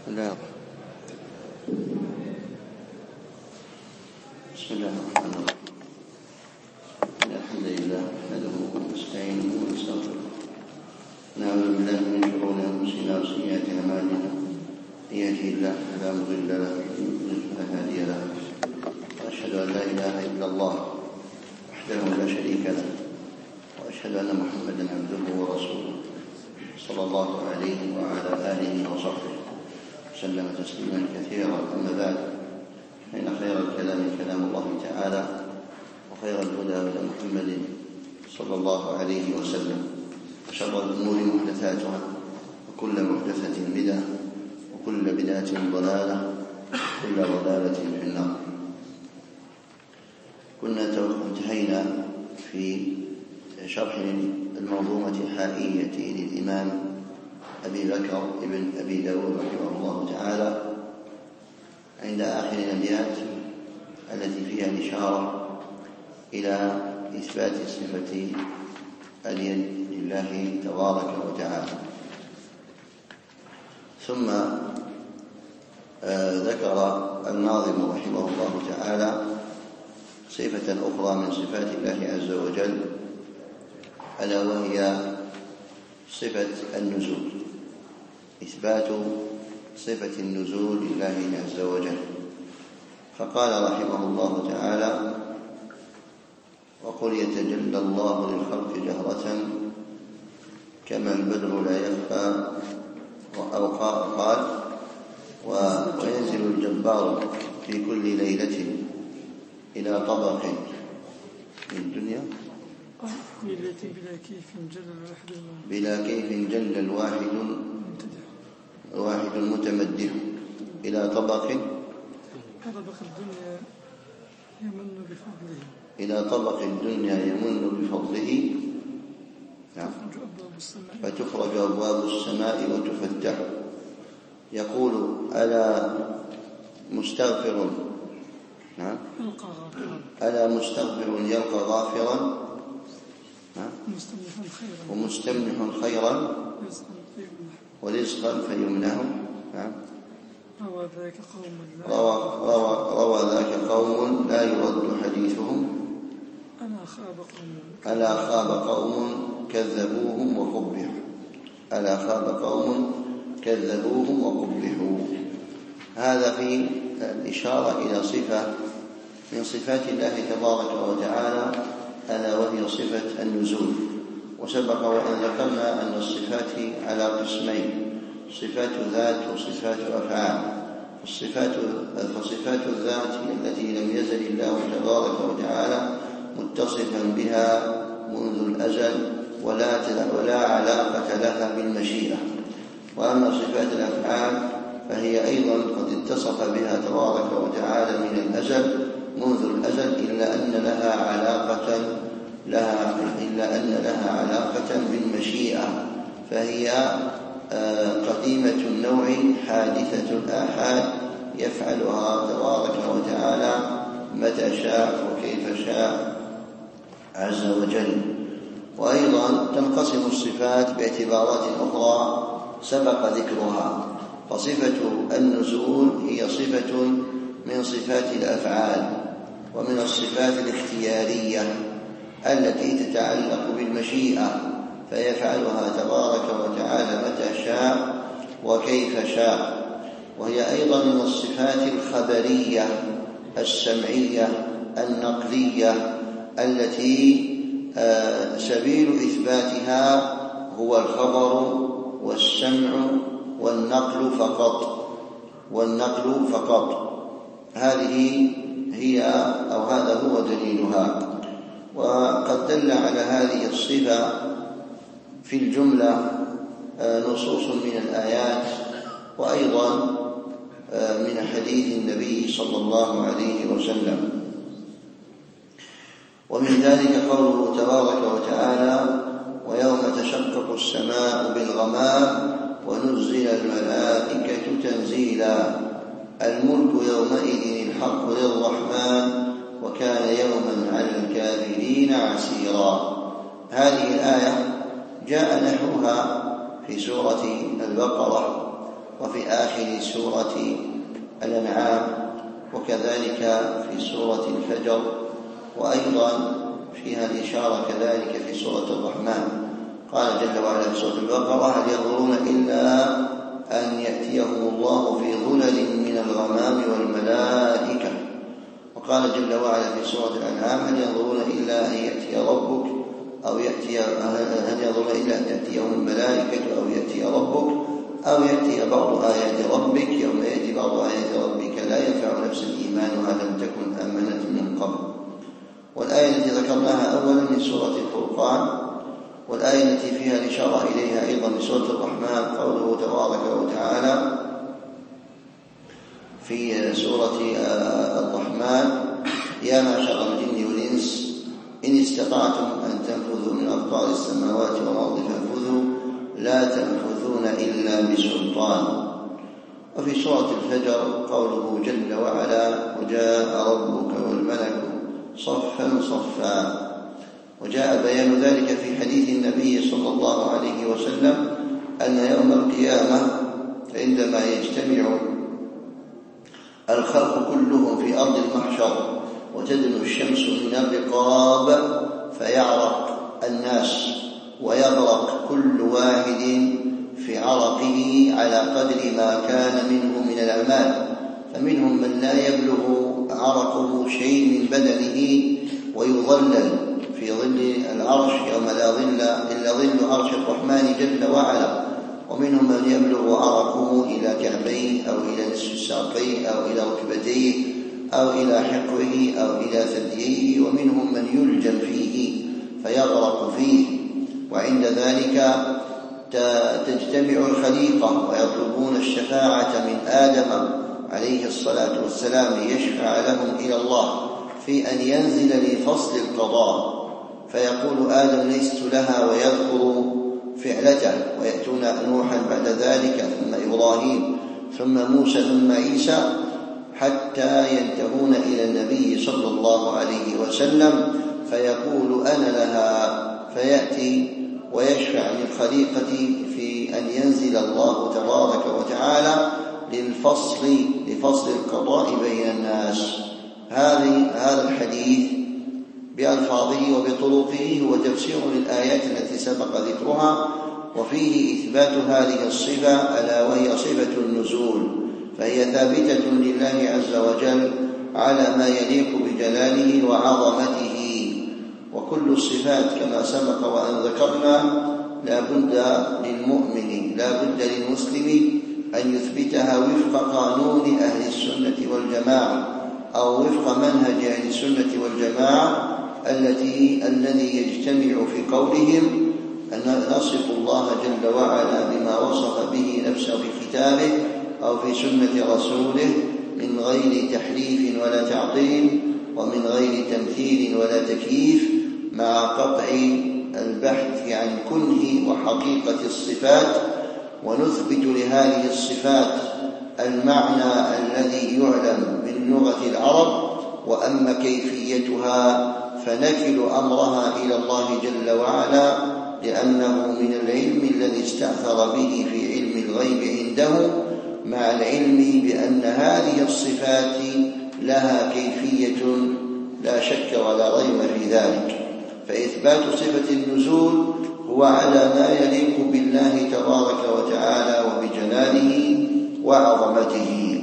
لا. بسم الله الرحمن الرحيم. الحمد لله نحمده ونستعينه ونستغفره، نعوذ بالله من شرور انفسنا وسيئات اعمالنا، من يهده الله فلا مضل له ومن يضلل فلا هادي له، واشهد ان لا اله الا الله وحده لا شريك له، واشهد ان محمدا عبده ورسوله صلى الله عليه وعلى اله وصحبه وسلم تسليما كثيرا. اما بعد، فإن خير الكلام كلام الله تعالى، وخير الهدى هدى محمد صلى الله عليه وسلم، وشر الأمور محدثاتها، وكل محدثة بدعة، وكل بدعة ضلالة، وكل ضلالة في النار. كنا انتهينا في شرح المنظومة الحائية للإمام أبي بكر ابن أبي داود رحمه الله تعالى عند آخر الأبيات التي فيها الإشارة إلى إثبات صفة اليد لله تبارك وتعالى. ثم ذكر الناظم رحمه الله تعالى صفة أخرى من صفات الله عز وجل، ألا وهي صفة النزول، إثبات صفة النزول لله عز وجل. فقال رحمه الله تعالى: وقل يتجلى الله للخلق جهرة كما البدر لا يخفى، أو قال وينزل الجبار في كل ليلة إلى طبق من الدنيا بلا كيف جل الواحد المتمدح إلى طبق الدنيا يمن بفضله فتخرج أبواب السماء وتفتح. يقول: ألا مستغفر يلقى غافرا ومستمنح خيرا ورزقا فيمنه. روى ذاك قوم لا يرد حديثهم، ألا خاب قوم كذبوهم وقبحوا. هذا في الإشارة إلى صفة من صفات الله تبارك وتعالى، ألا وهي صفة النزول. وسبق وأن ذكرنا أن الصفات على قسمين: صفات ذات وصفات أفعال. فصفات الذات التي لم يزل الله تبارك وتعالى متصفا بها منذ الأزل ولا علاقة لها بالمشيئة. وأما صفات الأفعال فهي أيضا قد اتصف بها تبارك وتعالى منذ الأزل إلا أن لها علاقة بالمشيئة، فهي قديمة النوع حادثة الآحاد، يفعلها تبارك وتعالى متى شاء وكيف شاء عز وجل. وأيضا تنقسم الصفات باعتبارات أخرى سبق ذكرها. فصفة النزول هي صفة من صفات الأفعال، ومن الصفات الاختيارية التي تتعلق بالمشيئة، فيفعلها تبارك وتعالى متى شاء وكيف شاء. وهي أيضا من الصفات الخبرية السمعية النقلية التي سبيل إثباتها هو الخبر والسمع والنقل فقط. هذه هي أو هذا هو دليلها. وقد دل على هذه الصفة في الجملة نصوص من الآيات، وأيضا من حديث النبي صلى الله عليه وسلم. ومن ذلك قوله تبارك وتعالى: ويوم تشقق السماء بالغمام ونزل الملائكة تنزيلا الملك يومئذ الحق للرحمن وكان يوما على الكافرين عسيرا. هذه الآية جاء نحوها في سورة البقرة، وفي آخر سورة الأنعام، وكذلك في سورة الفجر، وأيضا فيها الإشارة كذلك في سورة الرحمن. قال جل وعلا في سورة البقرة: هل ينظرون إلا أن يأتيهم الله في ظلل من الغمام والملائكة. وقال جل وعلا في سورة الأنعام: هل ينظرون إلا أن يأتي ربك هل ينظرون إلا أن تأتيهم الملائكة أو يأتي ربك أو يأتي بعض آيات ربك. يوم يأتي بعض آيات ربك لا ينفع نفسا إيمانها لم تكن آمنت من قبل. والآية التي ذكرناها أولا من سورة الفرقان، والآية التي فيها الإشارة إليها أيضا من سورة الرحمن قوله تبارك وتعالى في سورة الرحمن: يا معشر الجن والإنس إن استطعتم أن تنفذوا من أقطار السماوات والأرض فانفذوا لا تنفذون إلا بسلطان. وفي سورة الفجر قوله جل وعلا: وجاء ربك والملك صفا صفا. وجاء بيان ذلك في حديث النبي صلى الله عليه وسلم أن يوم القيامة عندما يجتمع الخلق كلهم في أرض المحشر وتدنو الشمس من الرقاب فيعرق الناس ويغرق كل واحد في عرقه على قدر ما كان منه من الأعمال، فمنهم من لا يبلغ عرقه شيء من بدنه ويظلل في ظل العرش يوم لا ظل إلا ظل عرش الرحمن جل وعلا، ومنهم من يبلغ عرقه إلى كعبيه أو إلى نصف ساقيه أو إلى ركبتيه أو إلى حقوه أو إلى ثدييه، ومنهم من يلجم فيه فيغرق فيه. وعند ذلك تجتمع الخليقة ويطلبون الشفاعة من آدم عليه الصلاة والسلام ليشفع لهم إلى الله في أن ينزل لفصل القضاء، فيقول آدم: لست لها، ويذكر فعلته، ويأتون نوحا بعد ذلك ثم إبراهيم ثم موسى ثم عيسى حتى ينتهون إلى النبي صلى الله عليه وسلم فيقول: أنا لها، فيأتي ويشفع للخليقة في أن ينزل الله تبارك وتعالى لفصل القضاء بين الناس. هذا الحديث بألفاظه وبطرقه هو تفسير للآيات التي سبق ذكرها، وفيه إثبات هذه الصفة ألا وهي صفة النزول، فهي ثابتة لله عز وجل على ما يليق بجلاله وعظمته. وكل الصفات كما سبق وأن ذكرنا لا بد للمؤمن لا بد للمسلم أن يثبتها وفق قانون أهل السنة والجماعة أو وفق منهج أهل السنة والجماعة الذي يجتمع في قولهم أن نصف الله جل وعلا بما وصف به نفسه في كتابه أو في سنة رسوله من غير تحريف ولا تعطيل ومن غير تمثيل ولا تكييف، مع قطع البحث عن كنه وحقيقة الصفات، ونثبت لهذه الصفات المعنى الذي يعلم من لغة العرب، وأما كيفيتها فنكل أمرها إلى الله جل وعلا، لأنه من العلم الذي استأثر به في علم الغيب عنده، مع العلم بأن هذه الصفات لها كيفية لا شك ولا ريب في ذلك. فإثبات صفة النزول هو على ما يليق بالله تبارك وتعالى وبجلاله وعظمته.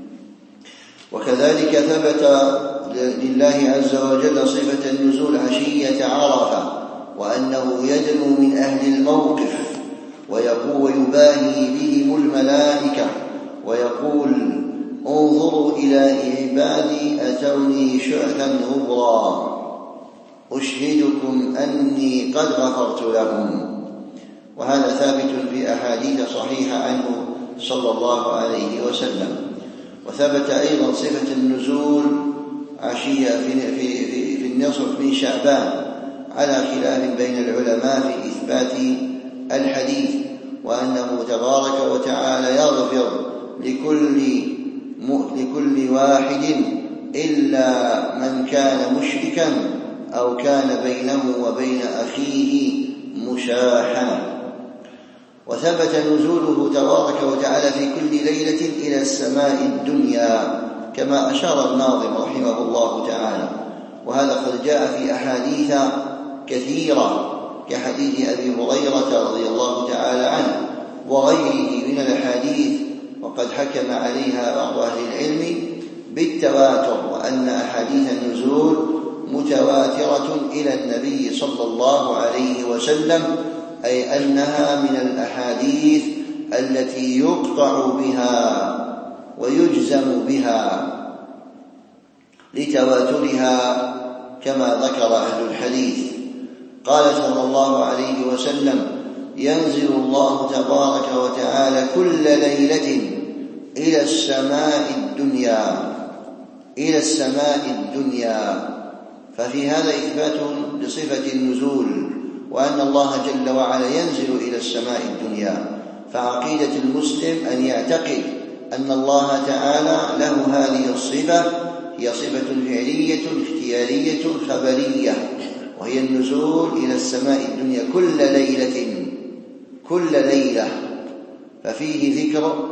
وكذلك ثبت لله عز وجل صفة النزول عشية عرفة، وأنه يدنو من أهل الموقف ويباهي بهم الملائكة ويقول: انظروا إلى عبادي أتوني شعثا غبرا أشهدكم أني قد غفرت لهم. وهذا ثابت في أحاديث صحيحة عنه صلى الله عليه وسلم. وثبت أيضا صفة النزول عشية في النصف من شعبان، على خلاف بين العلماء في إثبات الحديث، وأنه تبارك وتعالى يغفر لكل واحد إلا من كان مشركا أو كان بينه وبين أخيه مشاحنة. وثبت نزوله تبارك وتعالى في كل ليلة إلى السماء الدنيا كما أشار الناظم رحمه الله تعالى. وهذا قد جاء في أحاديث كثيرة كحديث أبي هريرة رضي الله تعالى عنه وغيره من الأحاديث، وقد حكم عليها بعض أهل العلم بالتواتر، وأن أحاديث النزول متواترة إلى النبي صلى الله عليه وسلم، أي أنها من الأحاديث التي يقطع بها ويجزم بها لتواترها كما ذكر أهل الحديث. قال صلى الله عليه وسلم: ينزل الله تبارك وتعالى كل ليلة إلى السماء الدنيا. ففي هذا إثبات لصفة النزول، وأن الله جل وعلا ينزل إلى السماء الدنيا. فعقيدة المسلم أن يعتقد أن الله تعالى له هذه الصفة، هي صفة فعلية اختيارية خبرية، وهي النزول إلى السماء الدنيا كل ليلة. ففيه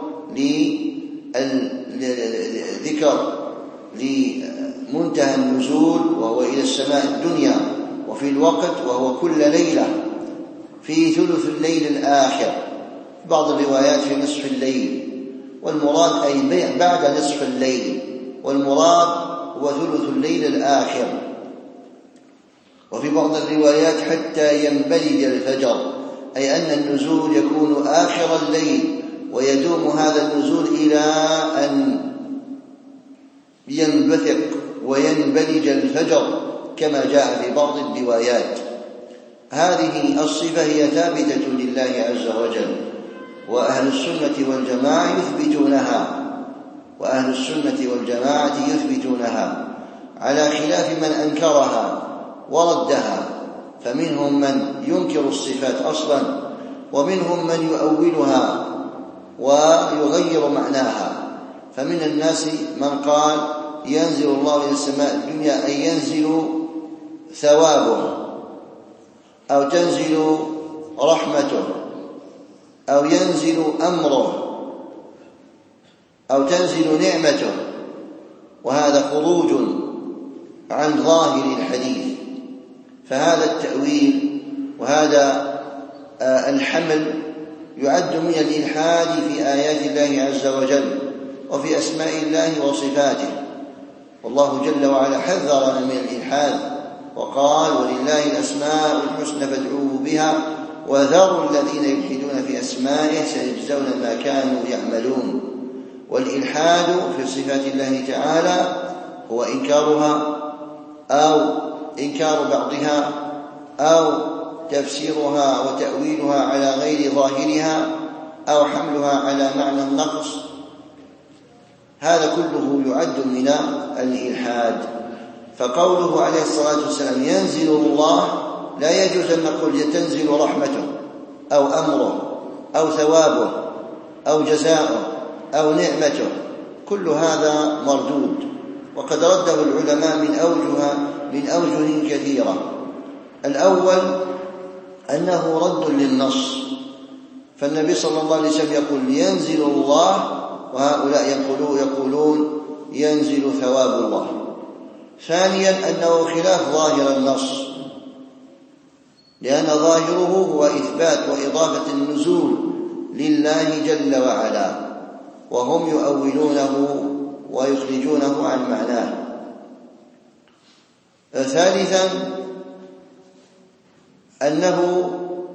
ذكر لمنتهى النزول وهو إلى السماء الدنيا، وفي الوقت وهو كل ليلة، في ثلث الليل الآخر، بعض الروايات في نصف الليل، والمراد أي بعد نصف الليل، والمراد هو ثلث الليل الآخر. وفي بعض الروايات حتى ينبلج الفجر، أي أن النزول يكون آخر الليل، ويدوم هذا النزول إلى أن ينبثق وينبلج الفجر كما جاء في بعض الروايات. هذه الصفة هي ثابتة لله عز وجل، وأهل السنة والجماعة يثبتونها على خلاف من أنكرها وردها. فمنهم من ينكر الصفات أصلا، ومنهم من يؤولها ويغير معناها. فمن الناس من قال ينزل الله إلى السماء الدنيا أي ينزل ثوابه، أو تنزل رحمته، أو ينزل أمره، أو تنزل نعمته، وهذا خروج عن ظاهر الحديث. فهذا التأويل وهذا الحمل يعد من الإلحاد في آيات الله عز وجل وفي أسماء الله وصفاته، والله جل وعلا حذرنا من الإلحاد وقال: ولله الأسماء الحسنى فادعوه بها وذروا الذين يلحدون في أسمائه سيجزون ما كانوا يعملون. والإلحاد في صفات الله تعالى هو إنكارها أو إنكار بعضها أو تفسيرها وتأويلها على غير ظاهرها أو حملها على معنى النقص. هذا كله يعد من الإلحاد. فقوله عليه الصلاة والسلام ينزل الله، لا يجوز أن نقول تنزل رحمته أو أمره أو ثوابه أو جزاؤه أو نعمته، كل هذا مردود، وقد رده العلماء من أوجه كثيرة. الأول أنه رد للنص، فالنبي صلى الله عليه وسلم يقول ينزل الله، وهؤلاء يقولون ينزل ثواب الله. ثانيا أنه خلاف ظاهر النص، لأن ظاهره هو إثبات وإضافة النزول لله جل وعلا، وهم يؤولونه ويخرجونه عن معناه. ثالثا أنه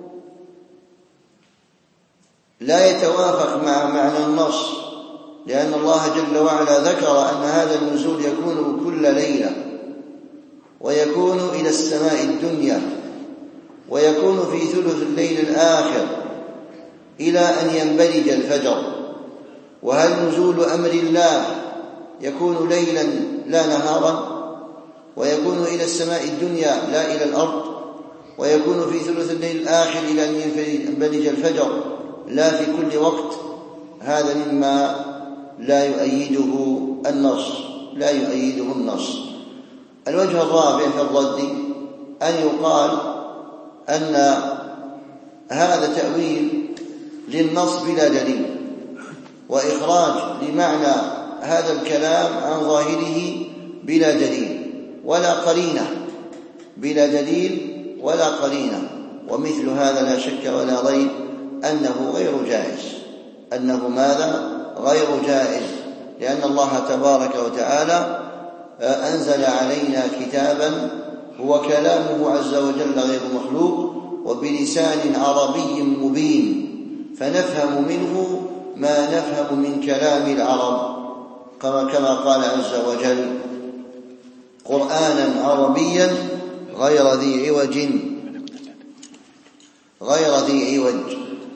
لا يتوافق مع معنى النص، لأن الله جل وعلا ذكر أن هذا النزول يكون كل ليلة، ويكون إلى السماء الدنيا، ويكون في ثلث الليل الآخر إلى أن ينبلج الفجر. وهل نزول أمر الله يكون ليلا لا نهارا، ويكون إلى السماء الدنيا لا إلى الأرض، ويكون في ثلث الليل الآخر إلى أن ينبلج الفجر لا في كل وقت؟ هذا مما لا يؤيده النص. الوجه الرابع في الرد أن يقال أن هذا تأويل للنص بلا دليل، وإخراج لمعنى هذا الكلام عن ظاهره بلا دليل ولا قرينة، بلا دليل ولا قرينة. ومثل هذا لا شك ولا ريب أنه غير جائز، أنه ماذا؟ غير جائز، لأن الله تبارك وتعالى أنزل علينا كتابا هو كلامه عز وجل غير مخلوق وبلسان عربي مبين، فنفهم منه ما نفهم من كلام العرب، كما قال عز وجل: قرآنا عربيا غير ذي عوج،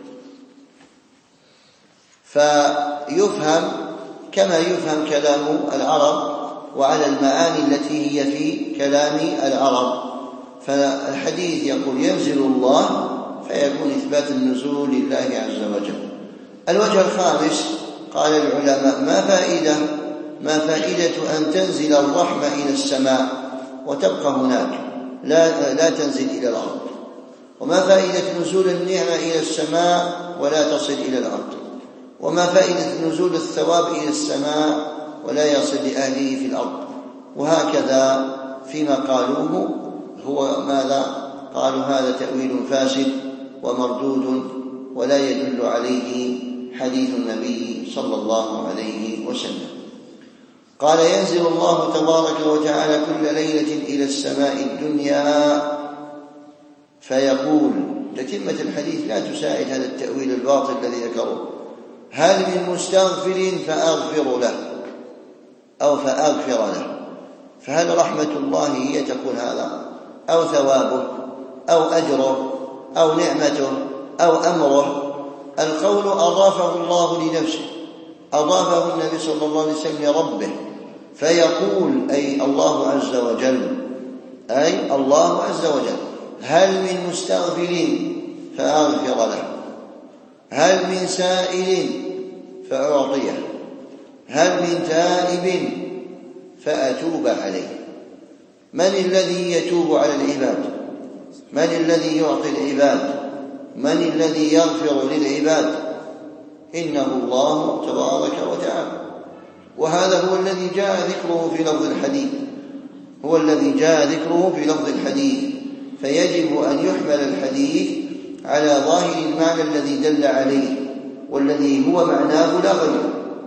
فيفهم كما يفهم كلام العرب وعلى المعاني التي هي في كلام العرب. فالحديث يقول ينزل الله، فيكون إثبات النزول لله عز وجل. الوجه الخامس قال العلماء: ما فائدة أن تنزل الرحمة إلى السماء وتبقى هناك لا تنزل إلى الأرض؟ وما فائدة نزول النعمة إلى السماء ولا تصل إلى الأرض؟ وما فائدة نزول الثواب إلى السماء ولا يصل لأهله في الأرض؟ وهكذا فيما قالوه هو ماذا؟ قالوا هذا تأويل فاسد ومردود ولا يدل عليه حديث النبي صلى الله عليه وسلم. قال: ينزل الله تبارك وتعالى كل ليلة إلى السماء الدنيا فيقول، تتمة الحديث لا تساعد هذا التأويل الباطل الذي ذكره: هل من مستغفر فأغفر له أو فأغفر له؟ فهل رحمة الله هي تكون هذا، أو ثوابه، أو أجره، أو نعمته، أو أمره؟ القول أضافه الله لنفسه، أضافه النبي صلى الله عليه وسلم لربه، فيقول أي الله عز وجل: هل من مستغفر فأغفر له، هل من سائل فأعطيه، هل من تائب فأتوب عليه. من الذي يتوب على العباد؟ من الذي يعطي العباد؟ من الذي يغفر للعباد؟ إنه الله تبارك وتعالى، وهذا هو الذي جاء ذكره في لفظ الحديث، فيجب أن يحمل الحديث على ظاهر المعنى الذي دل عليه والذي هو معناه لا غير.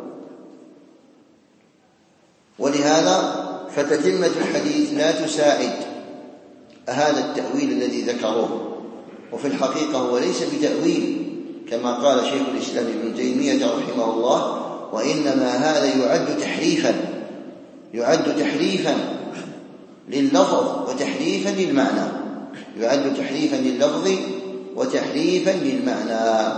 ولهذا فتتمة الحديث لا تساعد هذا التأويل الذي ذكروه، وفي الحقيقة هو ليس بتأويل كما قال شيخ الإسلام ابن تيمية رحمه الله، وإنما هذا يعد تحريفا لللفظ وتحريفا للمعنى، يعد تحريفا لللفظ وتحريفا للمعنى.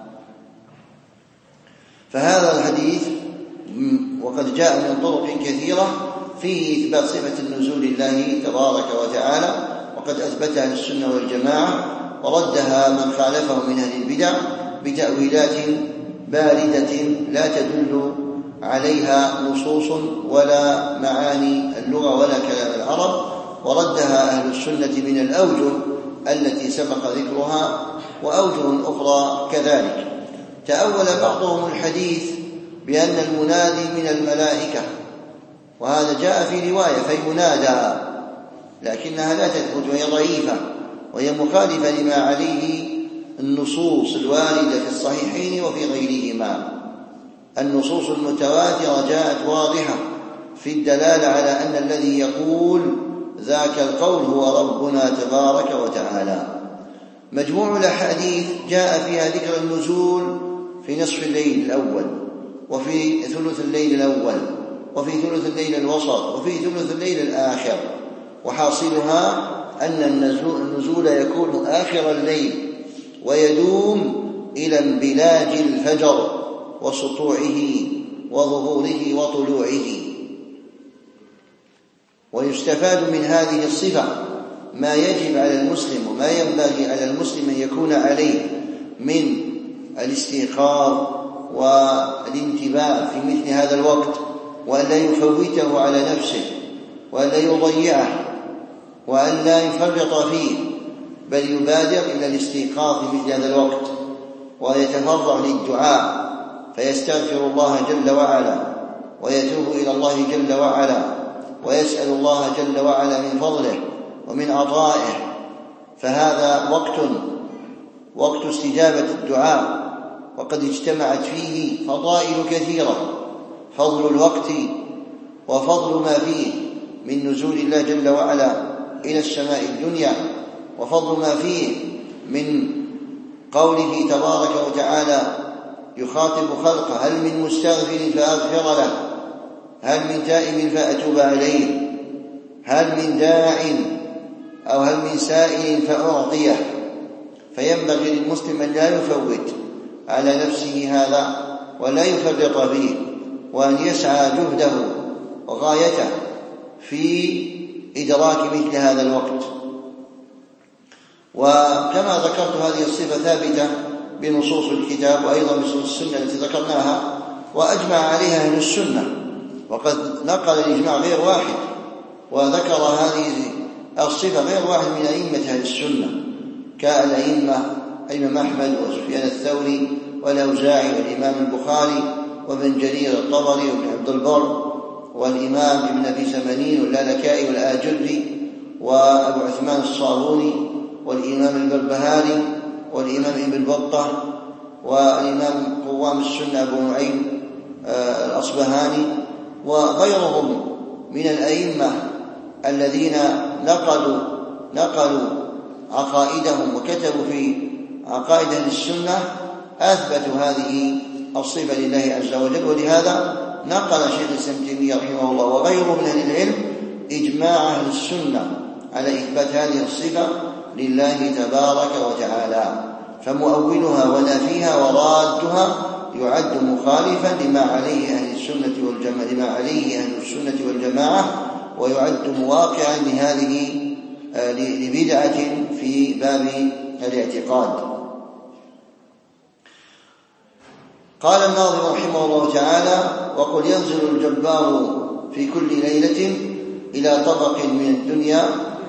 فهذا الحديث وقد جاء من طرق كثيرة فيه إثبات صفة النزول لله تبارك وتعالى، وقد أثبتها السنة والجماعة، وردها من خالفه من أهل البدع بتأويلات باردة لا تدل عليها نصوص ولا معاني اللغة ولا كلام العرب، وردها أهل السنة من الأوجه التي سبق ذكرها وأوجه أخرى كذلك. تأول بعضهم الحديث بأن المنادي من الملائكة، وهذا جاء في رواية فينادى، لكنها لا تثبت وهي ضعيفة وهي مخالفة لما عليه النصوص الواردة في الصحيحين وفي غيرهما. النصوص المتواترة جاءت واضحة في الدلالة على أن الذي يقول ذاك القول هو ربنا تبارك وتعالى. مجموع الأحاديث جاء فيها ذكر النزول في نصف الليل الأول، وفي ثلث الليل الأول، وفي ثلث الليل الوسط، وفي ثلث الليل الآخر، وحاصلها أن النزول يكون آخر الليل ويدوم إلى انبلاج الفجر وسطوعه وظهوره وطلوعه. ويستفاد من هذه الصفة ما يجب على المسلم وما ينبغي على المسلم أن يكون عليه من الاستيقاظ والانتباه في مثل هذا الوقت، وأن لا يفوته على نفسه، وأن لا يضيعه، وأن لا يفرط فيه، بل يبادر إلى الاستيقاظ في مثل هذا الوقت. ويتفرع للدعاء فيستغفر الله جل وعلا ويتوب إلى الله جل وعلا ويسأل الله جل وعلا من فضله ومن عطائه، فهذا وقت استجابة الدعاء، وقد اجتمعت فيه فضائل كثيرة: فضل الوقت وفضل ما فيه من نزول الله جل وعلا إلى السماء الدنيا، وفضل ما فيه من قوله تبارك وتعالى يخاطب خلقه: هل من مستغفر فأغفر له، هل من تائب فأتوب عليه، هل من داع أو هل من سائل فأعطيه. فينبغي للمسلم أن لا يفوت على نفسه هذا ولا يفرط فيه، وأن يسعى جهده وغايته في إدراك مثل هذا الوقت. وكما ذكرت هذه الصفة ثابتة بنصوص الكتاب وأيضا بنصوص السنة التي ذكرناها وأجمع عليها أهل السنة، وقد نقل الإجماع غير واحد وذكر هذه الصفة غير واحد من أئمة أهل السنة كالأئمة الإمام أحمد وسفيان الثوري والأوزاعي والإمام البخاري وابن جرير الطبري وابن عبد البر والإمام ابن أبي سمنين واللالكائي والآجري وأبو عثمان الصابوني والإمام البربهاري والإمام ابن بطة والإمام قوام السنة أبو نعيم الأصبهاني وغيرهم من الأئمة الذين نقلوا عقائدهم وكتبوا في عقائد أهل السنة أثبتوا هذه الصفة لله عز وجل. ولهذا نقل شيخ الإسلام ابن تيمية رحمه الله وغيره من أهل العلم إجماع أهل السنة على إثبات هذه الصفة لله تبارك وتعالى، فمؤولها ونافيها ورادها يعد مخالفا لما عليه أهل السنة والجماعة ويعد مواقعا لبدعة في باب الاعتقاد. قال الناظم رحمه الله تعالى: وقل ينزل الجبار في كل ليلة إلى طبق من الدنيا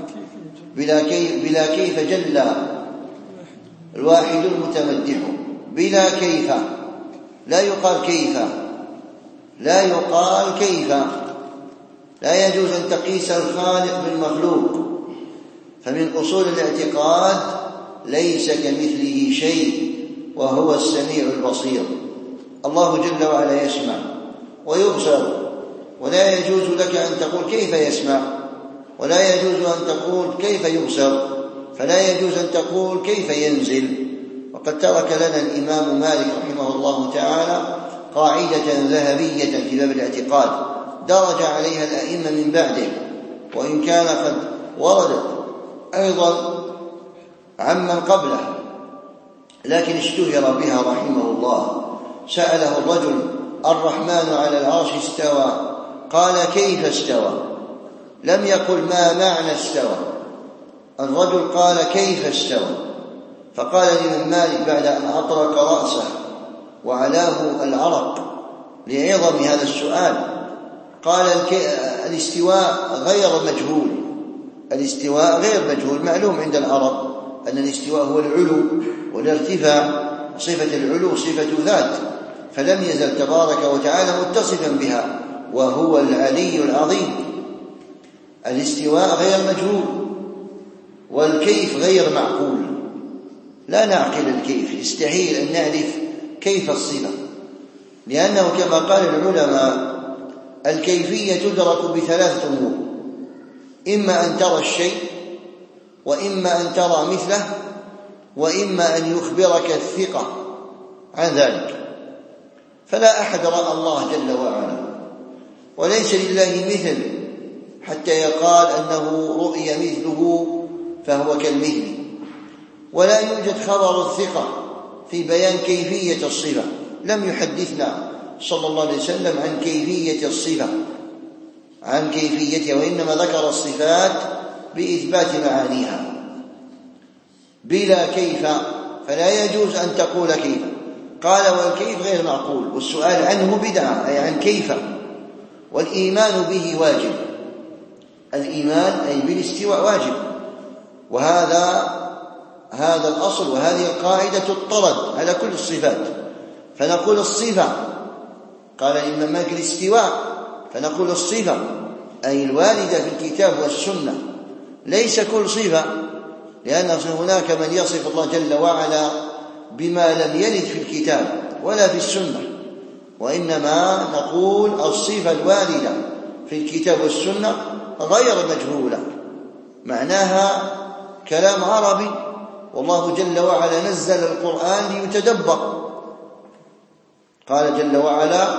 بلا كيف جل الواحد المتمدح. بلا كيف، لا يقال كيف، لا يجوز أن تقيس الخالق بالمخلوق، فمن أصول الاعتقاد ليس كمثله شيء وهو السميع البصير. الله جل وعلا يسمع ويبصر، ولا يجوز لك أن تقول كيف يسمع، ولا يجوز أن تقول كيف يبصر، فلا يجوز أن تقول كيف ينزل. وقد ترك لنا الإمام مالك رحمه الله تعالى قاعدة ذهبية في باب الاعتقاد درج عليها الأئمة من بعده، وإن كان قد وردت أيضا عمن قبله، لكن اشتهر بها رحمه الله. سأله الرجل: الرحمن على العرش استوى، قال: كيف استوى؟ لم يقل ما معنى استوى. الرجل قال: كيف استوى؟ فقال الإمام مالك بعد أن أطرق رأسه وعلاه العرق لعظم هذا السؤال، قال: الاستواء غير مجهول. الاستواء غير مجهول، معلوم عند العرب أن الاستواء هو العلو والارتفاع، صفة العلو صفة ذات، فلم يزل تبارك وتعالى متصفا بها وهو العلي العظيم. الاستواء غير مجهول، والكيف غير معقول، لا نعقل الكيف، يستحيل أن نعرف كيف الصفة، لأنه كما قال العلماء الكيفية تدرك بثلاثة أمور: إما أن ترى الشيء، وإما أن ترى مثله، وإما أن يخبرك الثقة عن ذلك. فلا أحد رأى الله جل وعلا، وليس لله مثل حتى يقال أنه رؤي مثله فهو كالمثل، ولا يوجد خبر الثقة في بيان كيفية الصفة. لم يحدثنا صلى الله عليه وسلم عن كيفية الصفة، عن كيفيتها، وإنما ذكر الصفات بإثبات معانيها بلا كيف، فلا يجوز أن تقول كيف. قال: والكيف غير معقول، والسؤال عنه بدعة، أي عن كيف. والإيمان به واجب، الإيمان أي بالاستواء واجب، وهذا هذا الأصل وهذه القاعدة تطرد على كل الصفات. فنقول الصفة، قال الإمام مالك الاستواء، فنقول الصفة أي الواردة في الكتاب والسنة، ليس كل صفة، لأن هناك من يصف الله جل وعلا بما لم يرد في الكتاب ولا في السنة، وإنما نقول الصفة الواردة في الكتاب والسنة غير مجهولة، معناها كلام عربي، والله جل وعلا نزل القرآن ليتدبر. قال جل وعلا: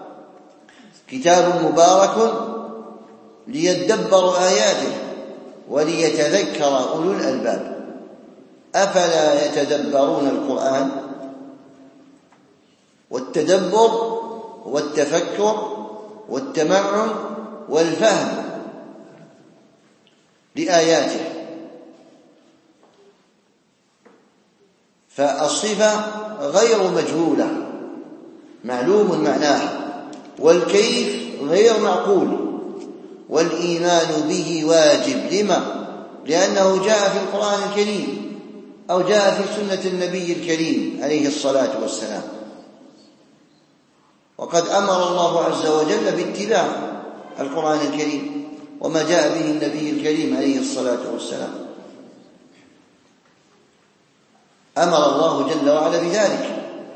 كتاب مبارك ليدبروا آياته وليتذكر أولو الألباب. أفلا يتدبرون القرآن؟ والتدبر والتفكر والتمعن والفهم لآياته. فالصفة غير مجهولة، معلوم معناها، والكيف غير معقول، والإيمان به واجب. لما؟ لأنه جاء في القرآن الكريم أو جاء في سنة النبي الكريم عليه الصلاة والسلام، وقد أمر الله عز وجل باتباع القرآن الكريم وما جاء به النبي الكريم عليه الصلاة والسلام، أمر الله جل وعلا بذلك.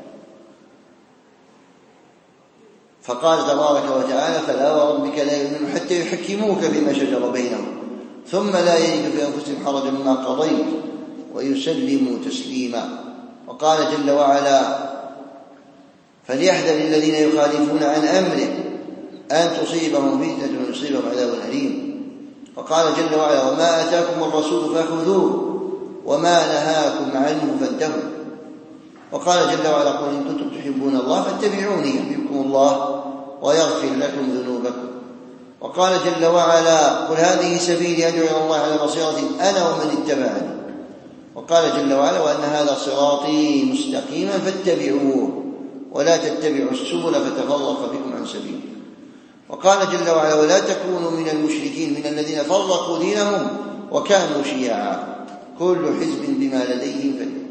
فقال تبارك وتعالى: فلا وربك لا يؤمنون حتى يحكموك فيما شجر بينهم ثم لا يجدوا في أنفسهم حرجا مما قضيت ويسلموا تسليما. وقال جل وعلا: فليحذر الذين يخالفون عن أمره أن تصيبهم فتنة ويصيبهم عذاب أليم. وقال جل وعلا: وما آتاكم الرسول فخذوه وما نهاكم عنه فانتهوا. وقال جل وعلا: قل إن كنتم تحبون الله فاتبعوني يحببكم الله ويغفر لكم ذنوبكم. وقال جل وعلا: قل هذه سبيلي أدعو إلى الله على بصيرة أنا ومن اتبعني. وقال جل وعلا: وأن هذا صراطي مستقيما فاتبعوه ولا تتبعوا السبل فتفرق بكم عن سبيله. وقال جل وعلا: ولا تكونوا من المشركين من الذين فرقوا دينهم وكانوا شيعا كل حزب بما لديهم فرحون.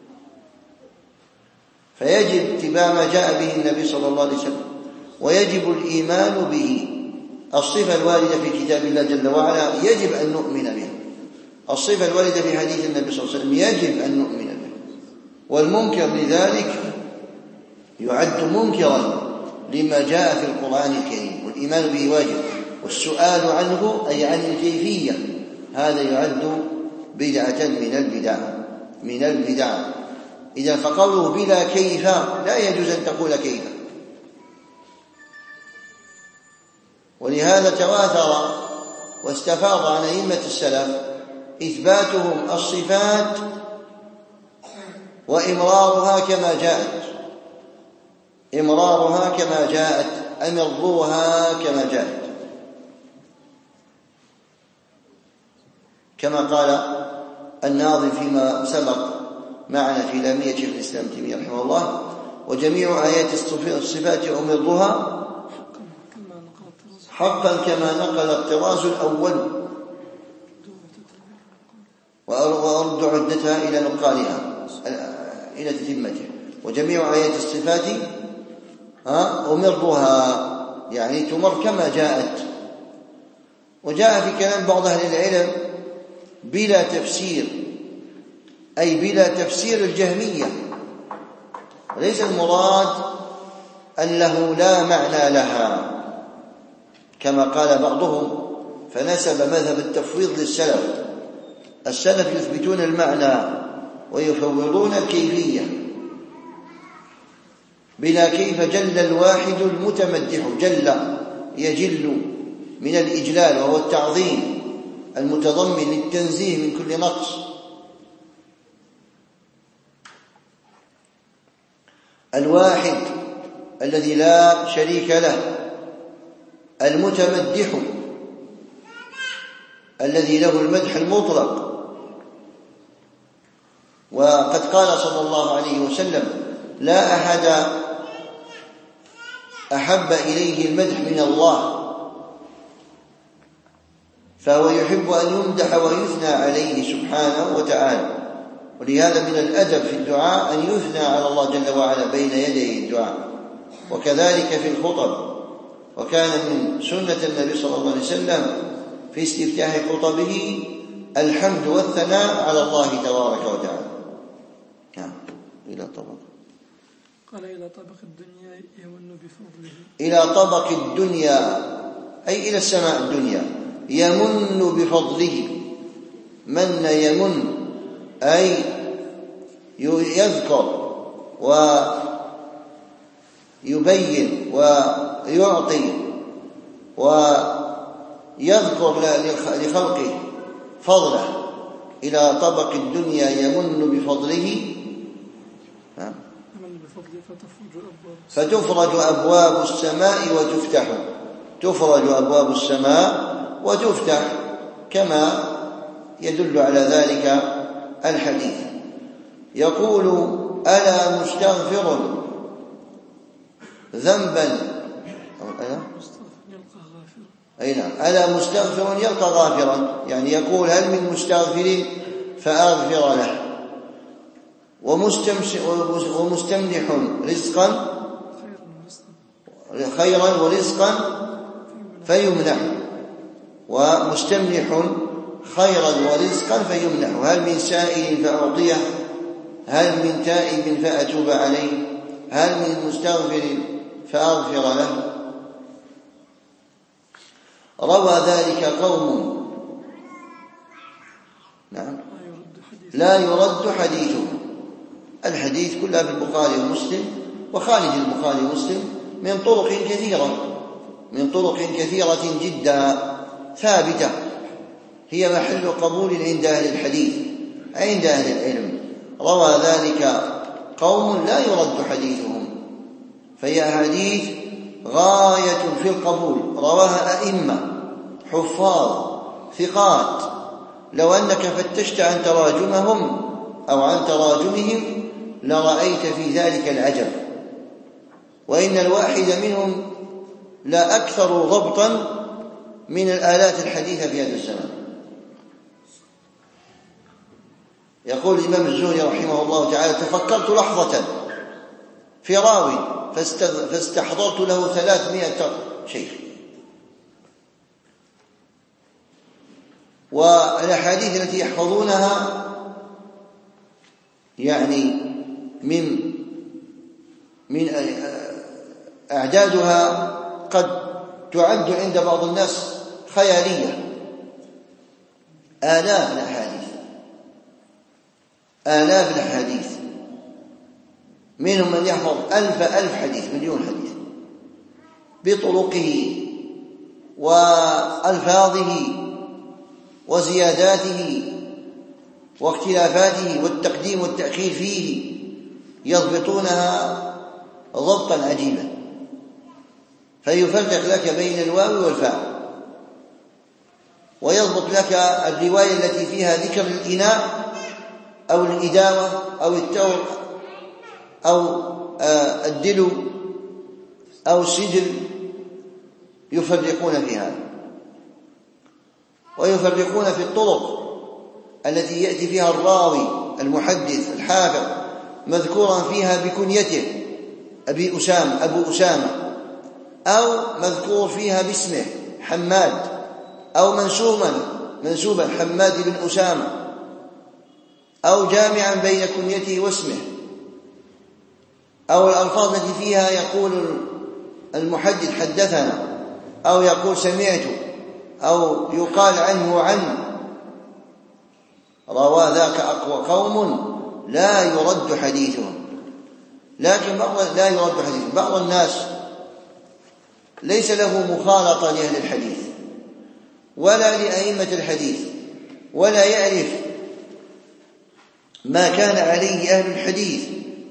فيجب اتباع ما جاء به النبي صلى الله عليه وسلم، ويجب الإيمان به. الصفة الواردة في كتاب الله جل وعلا يجب أن نؤمن بها، الصفة الواردة في حديث النبي صلى الله عليه وسلم يجب أن نؤمن بها، والمنكر لذلك يعد منكرا لما جاء في القرآن الكريم، والإيمان به واجب، والسؤال عنه أي عن الكيفية هذا يعد بدعة من البدع. إذا فقوله بلا كيف لا يجوز أن تقول كيف. ولهذا تواتر واستفاض عن أئمة السلف إثباتهم الصفات وإمرارها كما جاءت، إمرارها كما جاءت، أمروها كما جاءت، كما قال الناظم فيما سبق معنا في لامية شيخ الإسلام تيمية رحمه الله: وجميع آيات الصفات أمرها حقا كما نقل الطراز الأول وأرد عدتها إلى نقالها إلى تتمته. وجميع آيات الصفات أمرها يعني تمر كما جاءت. وجاء في كلام بعض أهل العلم بلا تفسير، أي بلا تفسير الجهمية، وليس المراد أن له لا معنى لها كما قال بعضهم فنسب مذهب التفويض للسلف. السلف يثبتون المعنى ويفوضون الكيفية. بلا كيف جل الواحد المتمدح، جل يجل من الإجلال وهو التعظيم المتضمن للتنزيه من كل نقص. الواحد الذي لا شريك له، المتمدح الذي له المدح المطلق. وقد قال صلى الله عليه وسلم: لا أحد أحب إليه المدح من الله، فهو يحب أن يمدح ويثنى عليه سبحانه وتعالى. ولهذا من الأدب في الدعاء أن يثنى على الله جل وعلا بين يدي الدعاء، وكذلك في الخطب. وكان من سنة النبي صلى الله عليه وسلم في استفتاح خطبه الحمد والثناء على الله تبارك وتعالى. إلى طبق قال إلى طبق الدنيا يمن بفضله. إلى طبق الدنيا أي إلى السماء الدنيا، يمن بفضله. من يمن أي يذكر ويبين ويعطي ويذكر لخلقه فضله. إلى طبق الدنيا يمن بفضله فتفرج أبواب السماء وتفتح. تفرج أبواب السماء وتفتح كما يدل على ذلك الحديث. يقول ألا مستغفر ذنبا أي نعم، ألا مستغفر يلقى غافرا، يعني يقول هل من مستغفر فأغفر له، ومستمنح رزقا خيرا ورزقا فيمنح، ومستمنح خيرا ورزقا فيمنح. هل من سائل فأعطيه، هل من تائب فأتوب عليه، هل من مستغفر فأغفر له. روى ذلك قوم نعم لا يرد حديثه. الحديث كلها في البخاري ومسلم وخارج البخاري ومسلم من طرق كثيرة جدا ثابتة، هي محل قبول عند أهل الحديث عند أهل العلم. روى ذلك قوم لا يرد حديثهم، فهي حديث غاية في القبول. رواها أئمة حفاظ ثقات، لو أنك فتشت عن تراجمهم أو عن تراجمهم لرأيت في ذلك العجب. وإن الواحد منهم لا أكثر ضبطا من الآلات الحديثة في هذا الزمان. يقول الإمام الزهري رحمه الله تعالى: تفكرت لحظة في راوي فاستحضرت له 300 شيخ. والأحاديث التي يحفظونها يعني من أعدادها قد تعد عند بعض الناس خيالية. آلاف الأحاديث، منهم من يحفظ ألف حديث، مليون حديث بطرقه وألفاظه وزياداته واختلافاته والتقديم والتأخير فيه، يضبطونها ضبطا عجيبا، فيفرق لك بين الواو والفاء، ويضبط لك الرواية التي فيها ذكر الإناء أو الإداوة أو التور أو الدلو أو السجل، يفرقون في هذا. ويفرقون في الطرق التي يأتي فيها الراوي المحدث الحافظ مذكورا فيها بكنيته أبو أسامة، أو مذكور فيها باسمه حماد، أو منسوبا حماد بن أسامة، أو جامعا بين كنيته واسمه، أو الألفاظ التي فيها يقول المحدث حدثنا، أو يقول سمعت، أو يقال عنه روى ذاك أقوى قوم لا يرد حديثهم. لكن بعض الناس ليس له مخالطة لأهل الحديث ولا لأئمة الحديث، ولا يعرف ما كان عليه أهل الحديث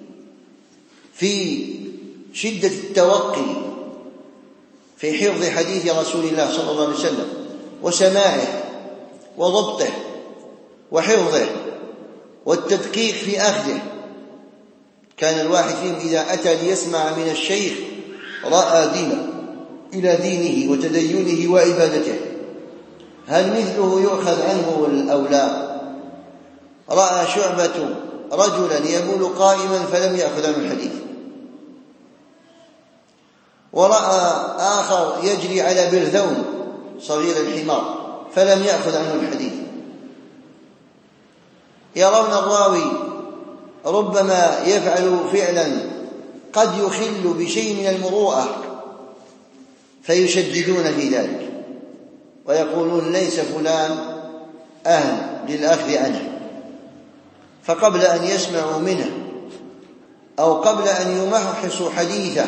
في شدة التوقي في حفظ حديث رسول الله صلى الله عليه وسلم وسماعه وضبطه وحفظه والتدقيق في أخذه. كان الواحد فيهم إذا أتى ليسمع من الشيخ رأى إلى دينه وتدينه وعبادته، هل مثله يؤخذ عنه أو لا؟ رأى شعبة رجلا يبول قائما فلم يأخذ عنه الحديث، ورأى آخر يجري على برذون صغير الحمار فلم يأخذ عنه الحديث. يرون الراوي ربما يفعل فعلا قد يخل بشيء من المروءة فيشددون في ذلك ويقولون ليس فلان أهل للأخذ عنه، فقبل أن يسمعوا منه أو قبل أن يمحصوا حديثه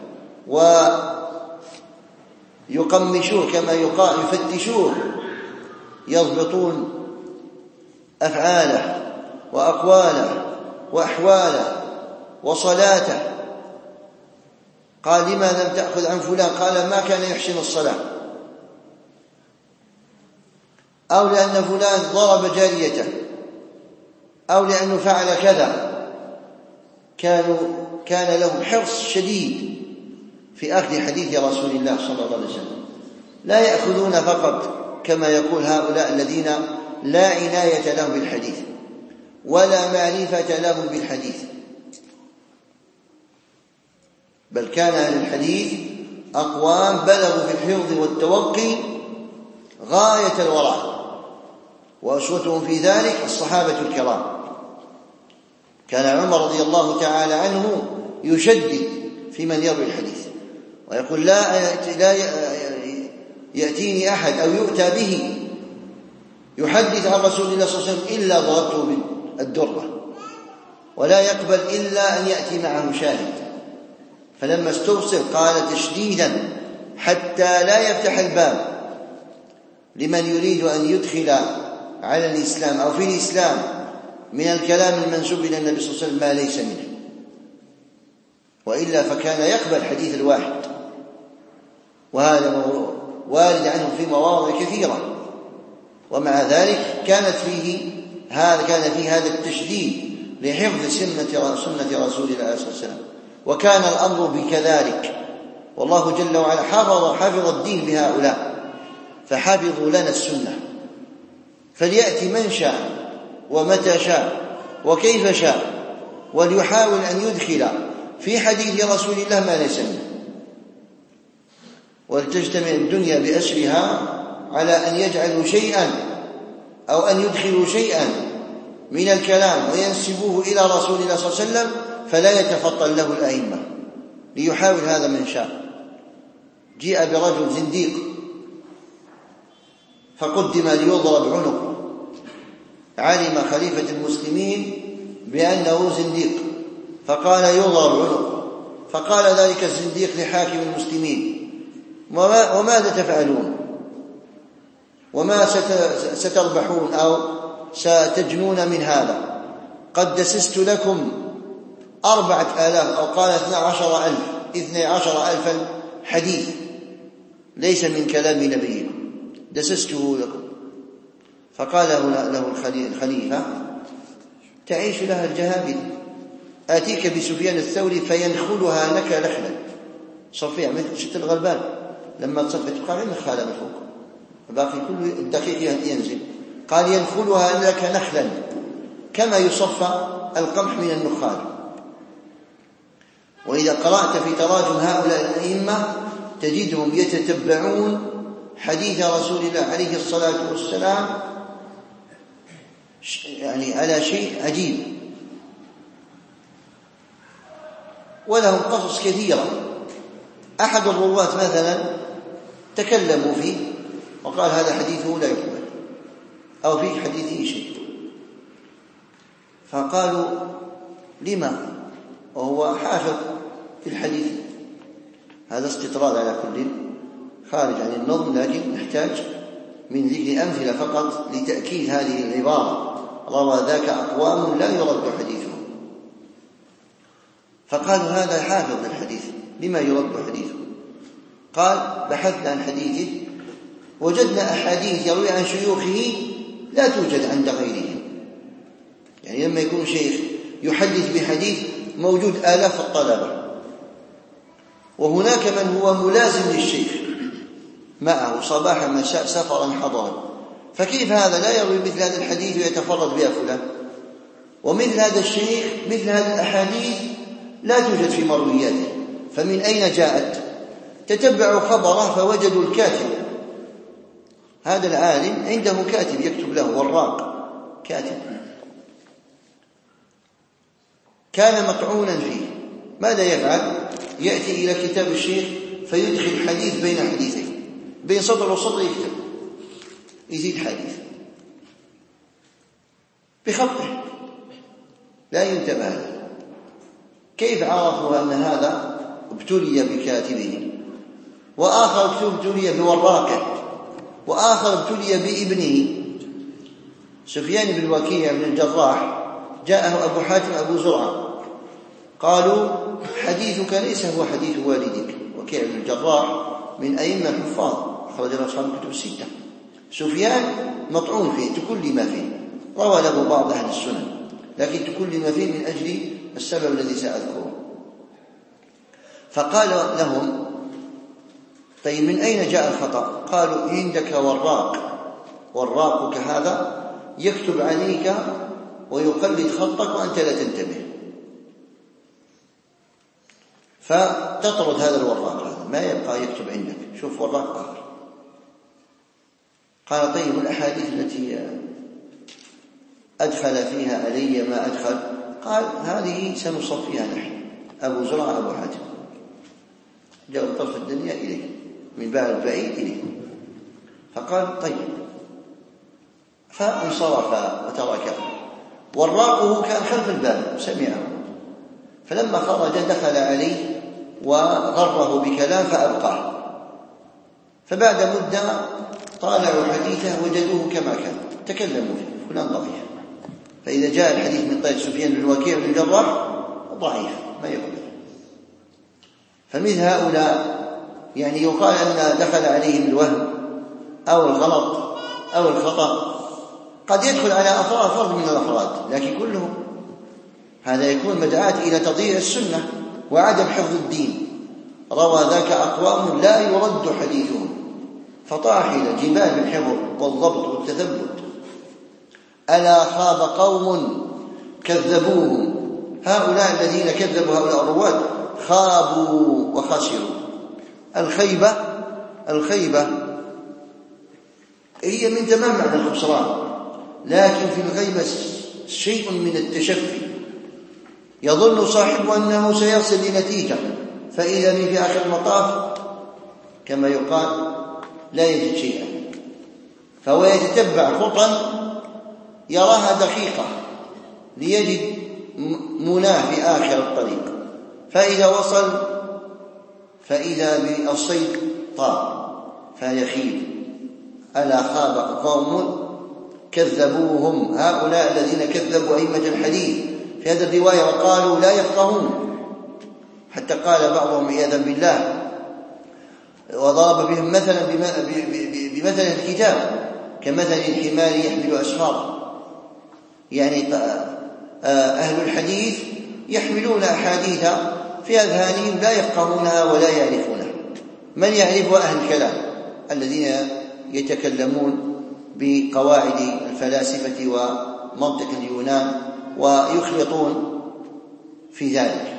ويقمشوه كما يقال يفتشوه يضبطون أفعاله وأقواله وأحواله وصلاته. قال لما لم تأخذ عن فلان؟ قال ما كان يحسن الصلاة، أو لأن فلان ضرب جاريته، أو لأنه فعل كذا. كان لهم حرص شديد في أخذ حديث رسول الله صلى الله عليه وسلم، لا يأخذون فقط كما يقول هؤلاء الذين لا عناية لهم بالحديث ولا معرفة لهم بالحديث، بل كان أهل الحديث أقوام بلغوا في الحفظ والتوقي غاية الوراء، وأسوتهم في ذلك الصحابة الكرام. كان عمر رضي الله تعالى عنه يشدد في من يروي الحديث ويقول لا يأتيني أحد أو يؤتى به يحدث عن رسول الله صلى الله عليه وسلم إلا ضربته بالدرة، ولا يقبل إلا أن يأتي معه شاهد. فلما استوصل قال تشديدا حتى لا يفتح الباب لمن يريد أن يدخل على الإسلام أو في الإسلام من الكلام المنسوب إلى النبي صلى الله عليه وسلم ما ليس منه، وإلا فكان يقبل حديث الواحد، وهذا وارد عنه في مواضع كثيرة. ومع ذلك كان فيه هذا التشديد لحفظ سنة رسول الله صلى الله عليه وسلم، وكان الأمر بكذلك. والله جل وعلا حفظ الدين بهؤلاء، فحفظوا لنا السنة. فليأتي من شاء ومتى شاء وكيف شاء وليحاول أن يدخل في حديث رسول الله ما ليس منه، ولتجتمع الدنيا بأسرها على أن يجعلوا شيئا أو أن يدخلوا شيئا من الكلام وينسبوه إلى رسول الله صلى الله عليه وسلم فلا يتفطن له الأئمة. ليحاول هذا من شاء. جاء برجل زنديق فقدم ليضرب عنقه، علم خليفة المسلمين بأنه زنديق فقال يضرب عنقه، فقال ذلك الزنديق لحاكم المسلمين وماذا تفعلون وما ستربحون أو ستجنون من هذا؟ قد دسست لكم 4,000 أو قال 12,000 حديث ليس من كلام نبينا دسسته لكم. فقال له الخليفة تعيش لها الجهابذ، آتيك بسفيان الثوري فينخلها لك نخلا صفيع مثل شت الغلبان، لما تصفت تبقى غير نخالة من فوق باقي كل الدقيق ينزل. قال ينخلها لك نخلا كما يصفى القمح من النخال. وإذا قرأت في تراجم هؤلاء الأئمة تجدهم يتتبعون حديث رسول الله عليه الصلاة والسلام يعني على شيء عجيب، ولهم قصص كثيرة. أحد الرواة مثلا تكلموا فيه وقال هذا حديثه لا يقبل أو في حديثه شيء، فقالوا لما وهو حافظ في الحديث؟ هذا استطراد على كل خارج عن النظم، لكن نحتاج من ذكر أمثلة فقط لتأكيد هذه العبارة. روى ذاك أقوام لا يرد حديثهم، فقالوا هذا حافظ الحديث لما يرد حديثه؟ قال بحثنا عن حديثه وجدنا أحاديث يروي عن شيوخه لا توجد عند غيرهم. يعني لما يكون شيخ يحدث بحديث موجود آلاف الطلبة، وهناك من هو ملازم للشيخ معه صباحا مساء سفرا حضرا، فكيف هذا لا يروي مثل هذا الحديث ويتفرد بها فلان؟ ومثل هذا الشيخ مثل هذه الأحاديث لا توجد في مروياته، فمن أين جاءت؟ تتبعوا خبره فوجدوا الكاتب، هذا العالم عنده كاتب يكتب له، وراق كاتب كان مطعونا فيه، ماذا يفعل؟ يأتي إلى كتاب الشيخ فيدخل حديث بين حديثين، بين سطر وسطر يكتب، يزيد حديث بخطه لا ينتبه له. كيف عرفوا أن هذا ابتلي بكاتبه، وآخر ابتلي بوراقه، وآخر ابتلي بابنه؟ سفيان بن وكيع بن الجراح جاءه أبو حاتم أبو زرعة قالوا حديثك ليس هو حديث والدك. وكيع بن الجراح من أئمة الحفاظ أخرج له أصحاب الكتب الستة. سفيان مطعون فيه، تكلم فيه، روى له بعض أهل السنن، لكن تكلم فيه من أجل السبب الذي سأذكره. فقال لهم طيب من أين جاء الخطأ؟ قالوا عندك وراقك هذا يكتب عليك ويقلد خطك وأنت لا تنتبه، فتطرد هذا الوراق، هذا ما يبقى يكتب عندك، شوف وراق آخر. قال طيب الأحاديث التي أدخل فيها علي ما أدخل؟ قال هذه سنصفيها نحن، أبو زرعة أبو حاتم، جاء طرف الدنيا إليه من بعد بعيد إليه. فقال طيب، فانصرف وتركه. وراقه كان خلف الباب سمعه، فلما خرج دخل عليه وغره بكلام فأبقاه. فبعد مدة طالعوا حديثه وجدوه كما كان، تكلموا فيه فلان ضعيف. فإذا جاء الحديث من طريق سفيان بن وكيع بن الجراح ضعيف ما يقبل. فمثل هؤلاء يعني يقال أن دخل عليهم الوهم أو الغلط أو الخطأ، قد يدخل على فرد من الأفراد، لكن كلهم هذا يكون مدعاة إلى تضييع السنة وعدم حفظ الدين. روى ذاك أقوام لا يرد حديثهم، فطاح إلى جبال الحفظ والضبط والتثبت. ألا خاب قوم كذبوهم، هؤلاء الذين كذبوا هؤلاء الرواة خابوا وخسروا. الخيبة هي من تمام معنى الخسران، لكن في الغيبة شيء من التشفي، يظن صاحبه أنه سيصل لنتيجة، فإذا به في آخر المطاف كما يقال لا يجد شيئا، فهو يتتبع خطا يراها دقيقة ليجد مناه في آخر الطريق، فإذا وصل فإذا بالصيد طار فيخيب. ألا خاب قوم كذبوهم، هؤلاء الذين كذبوا أئمة الحديث في هذه الرواية وقالوا لا يفقهون، حتى قال بعضهم عياذا بالله وضرب بهم مثلا بمثل الكتاب كمثل الحمار يحمل أسفاره. يعني أهل الحديث يحملون أحاديث في أذهانهم لا يفقهونها ولا يعرفونها. من يعرف؟ أهل الكلام الذين يتكلمون بقواعد الفلاسفة ومنطق اليونان ويخلطون في ذلك،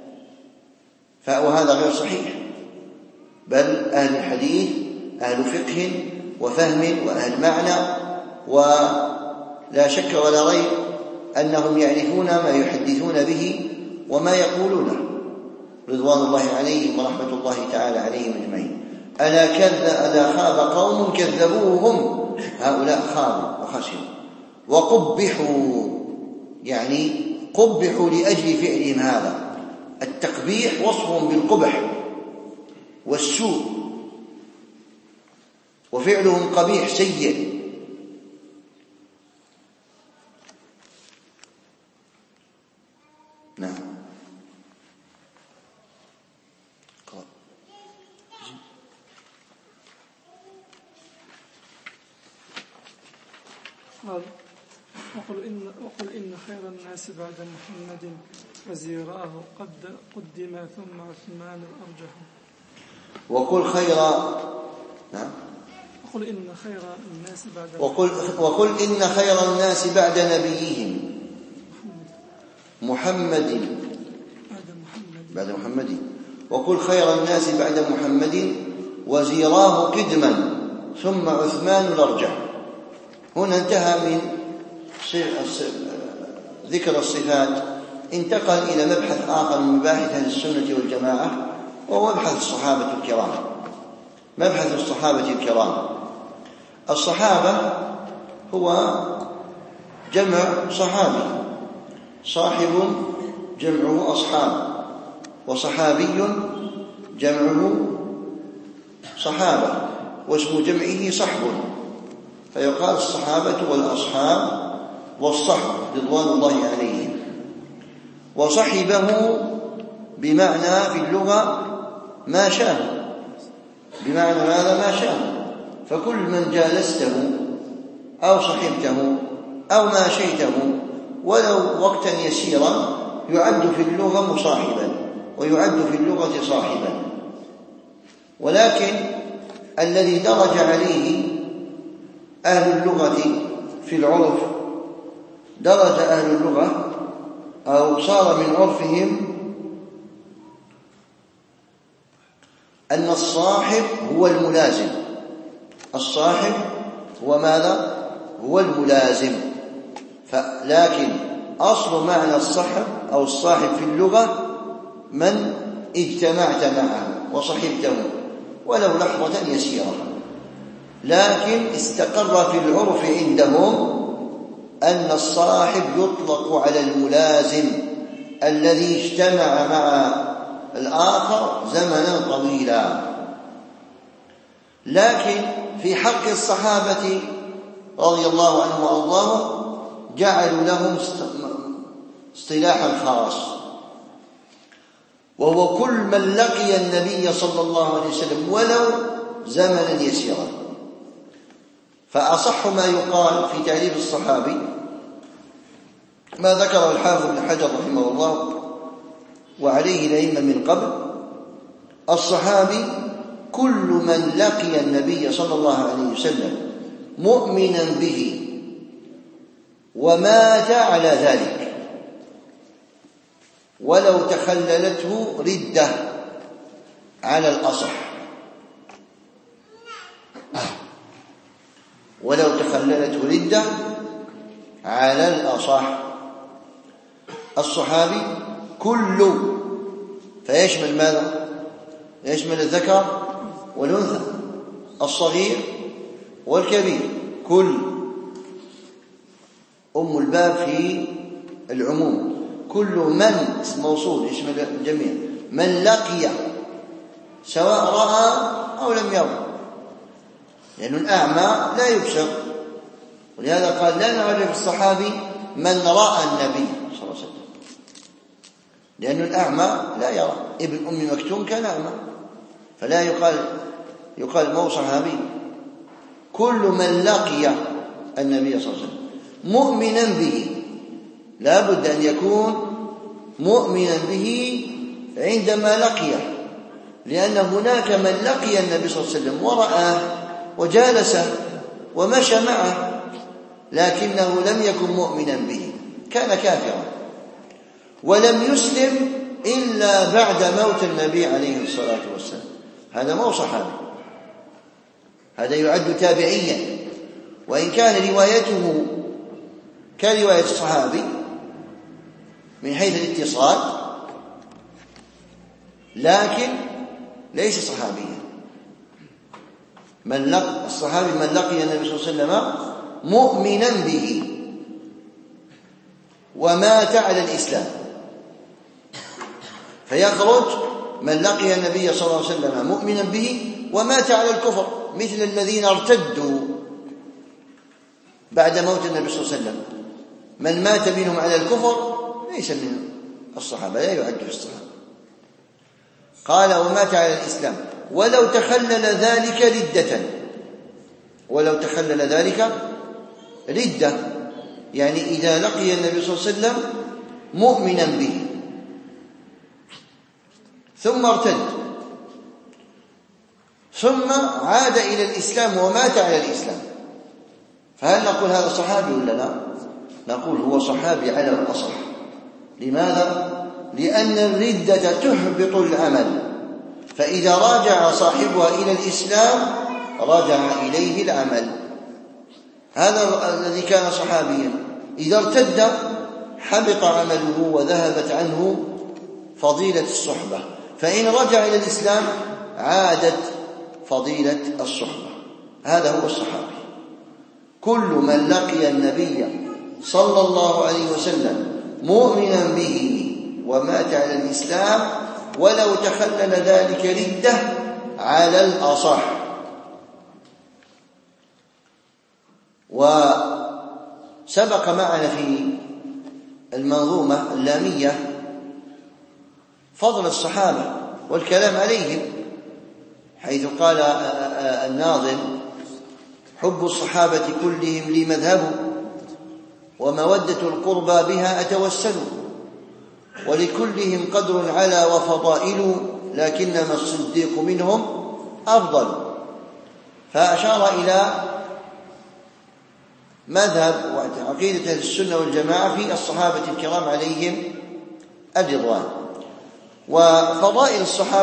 وهذا غير صحيح. بل أهل الحديث أهل فقه وفهم وأهل معنى، ولا شك ولا ريب أنهم يعرفون ما يحدثون به وما يقولونه رضوان الله عليهم ورحمة الله تعالى عليهم أجمعين. ألا خاب قوم كذبوهم، هؤلاء خابوا وخسروا وقبحوا، يعني قبحوا لأجل فعلهم هذا. التقبيح وصفهم بالقبح والسوء، وفعلهم قبيح سيء. نعم. وقل إن خير الناس بعد محمد وزيراه قدم ثم عثمان الأرجح. نعم. وقل إن خير الناس بعد وقل إن خير الناس بعد نبيهم محمد بعد محمد، وقل خير الناس بعد محمد وزيراه قدما ثم عثمان الأرجح. هنا انتهى من ذكر الصفات، انتقل إلى مبحث آخر من مباحث أهل السنة والجماعة، وهو مبحث الصحابة الكرام. مبحث الصحابة الكرام. الصحابة هو جمع صحابي، صاحب جمعه أصحاب، وصحابي جمعه صحابة، واسم جمعه صحب، فيقال الصحابة والأصحاب والصحب رضوان الله عليهم. وصحبه بمعنى في اللغة ما شاء، بمعنى ماذا؟ ما شاء. فكل من جالسته أو صحبته أو ماشيته ولو وقتا يسيرا يعد في اللغة مصاحبا، ويعد في اللغة صاحبا. ولكن الذي درج عليه أهل اللغة في العرف، درج أهل اللغة أو صار من عرفهم أن الصاحب هو الملازم. الصاحب هو ماذا؟ هو الملازم. لكن أصل معنى الصحب أو الصاحب في اللغة من اجتمعت معه وصحبته ولو لحظة يسيرة. لكن استقر في العرف عندهم أن الصاحب يطلق على الملازم الذي اجتمع مع الآخر زمنا طويلا. لكن في حق الصحابة رضي الله عنهم وأرضاهم جعلوا لهم اصطلاحا خاص، وهو كل من لقي النبي صلى الله عليه وسلم ولو زمنا يسيرا. فأصح ما يقال في تعريف الصحابي ما ذكره الحافظ بن حجر رحمه الله وعليه الأئمة من قبل: الصحابي كل من لقي النبي صلى الله عليه وسلم مؤمنا به ومات على ذلك ولو تخللته ردة على الأصح، ولو تخللته ردة على الأصح. الصحابي كل، فيشمل ماذا؟ يشمل الذكر والأنثى، الصغير والكبير، كل. أم الباب في العموم، كل من اسم موصول يشمل الجميع، من لقي سواء رأى أو لم يرى، لأن الأعمى لا يبصر، ولهذا قال لا نعرف الصحابي من رأى النبي صلى الله عليه وسلم، لأن الأعمى لا يرى. ابن أم مكتوم كان أعمى فلا يقال مو صحابي. كل من لقي النبي صلى الله عليه وسلم مؤمنا به، لا بد أن يكون مؤمنا به عندما لقيه، لأن هناك من لقي النبي صلى الله عليه وسلم ورآه وجالسه ومشى معه لكنه لم يكن مؤمنا به، كان كافرا ولم يسلم إلا بعد موت النبي عليه الصلاة والسلام. هذا مو صحابي، هذا يعد تابعيا، وإن كان روايته كرواية الصحابي من حيث الاتصال، لكن ليس صحابيا. الصحابي من لقي النبي صلى الله عليه وسلم مؤمنا به ومات على الإسلام، فيخرج من لقي النبي صلى الله عليه وسلم مؤمنا به ومات على الكفر، مثل الذين ارتدوا بعد موت النبي صلى الله عليه وسلم. من مات منهم على الكفر ليس من الصحابة، لا يعد في الصحابة. قال ومات على الإسلام ولو تخلل ذلك ردة، ولو تخلل ذلك ردة، يعني إذا لقي النبي صلى الله عليه وسلم مؤمنا به ثم ارتد ثم عاد إلى الإسلام ومات على الإسلام، فهل نقول هذا صحابي ولا لا؟ نقول هو صحابي على الأصح، لماذا؟ لأن الردة تحبط العمل، فإذا راجع صاحبها إلى الإسلام راجع إليه العمل. هذا الذي كان صحابيا، إذا ارتد حبط عمله وذهبت عنه فضيلة الصحبة، فإن رجع إلى الإسلام عادت فضيلة الصحبة. هذا هو الصحابي. كل من لقي النبي صلى الله عليه وسلم مؤمنا به ومات على الإسلام ولو تخلل ذلك ردة على الأصح. وسبق معنا في المنظومة اللامية فضل الصحابة والكلام عليهم، حيث قال الناظم: حب الصحابة كلهم لي مذهب، ومودة القربى بها أتوسل، ولكلهم قدر على وفضائل، لكنما الصديق منهم أفضل. فأشار إلى مذهب وعقيدة أهل السنة والجماعة في الصحابة الكرام عليهم الرضوان. وفضائل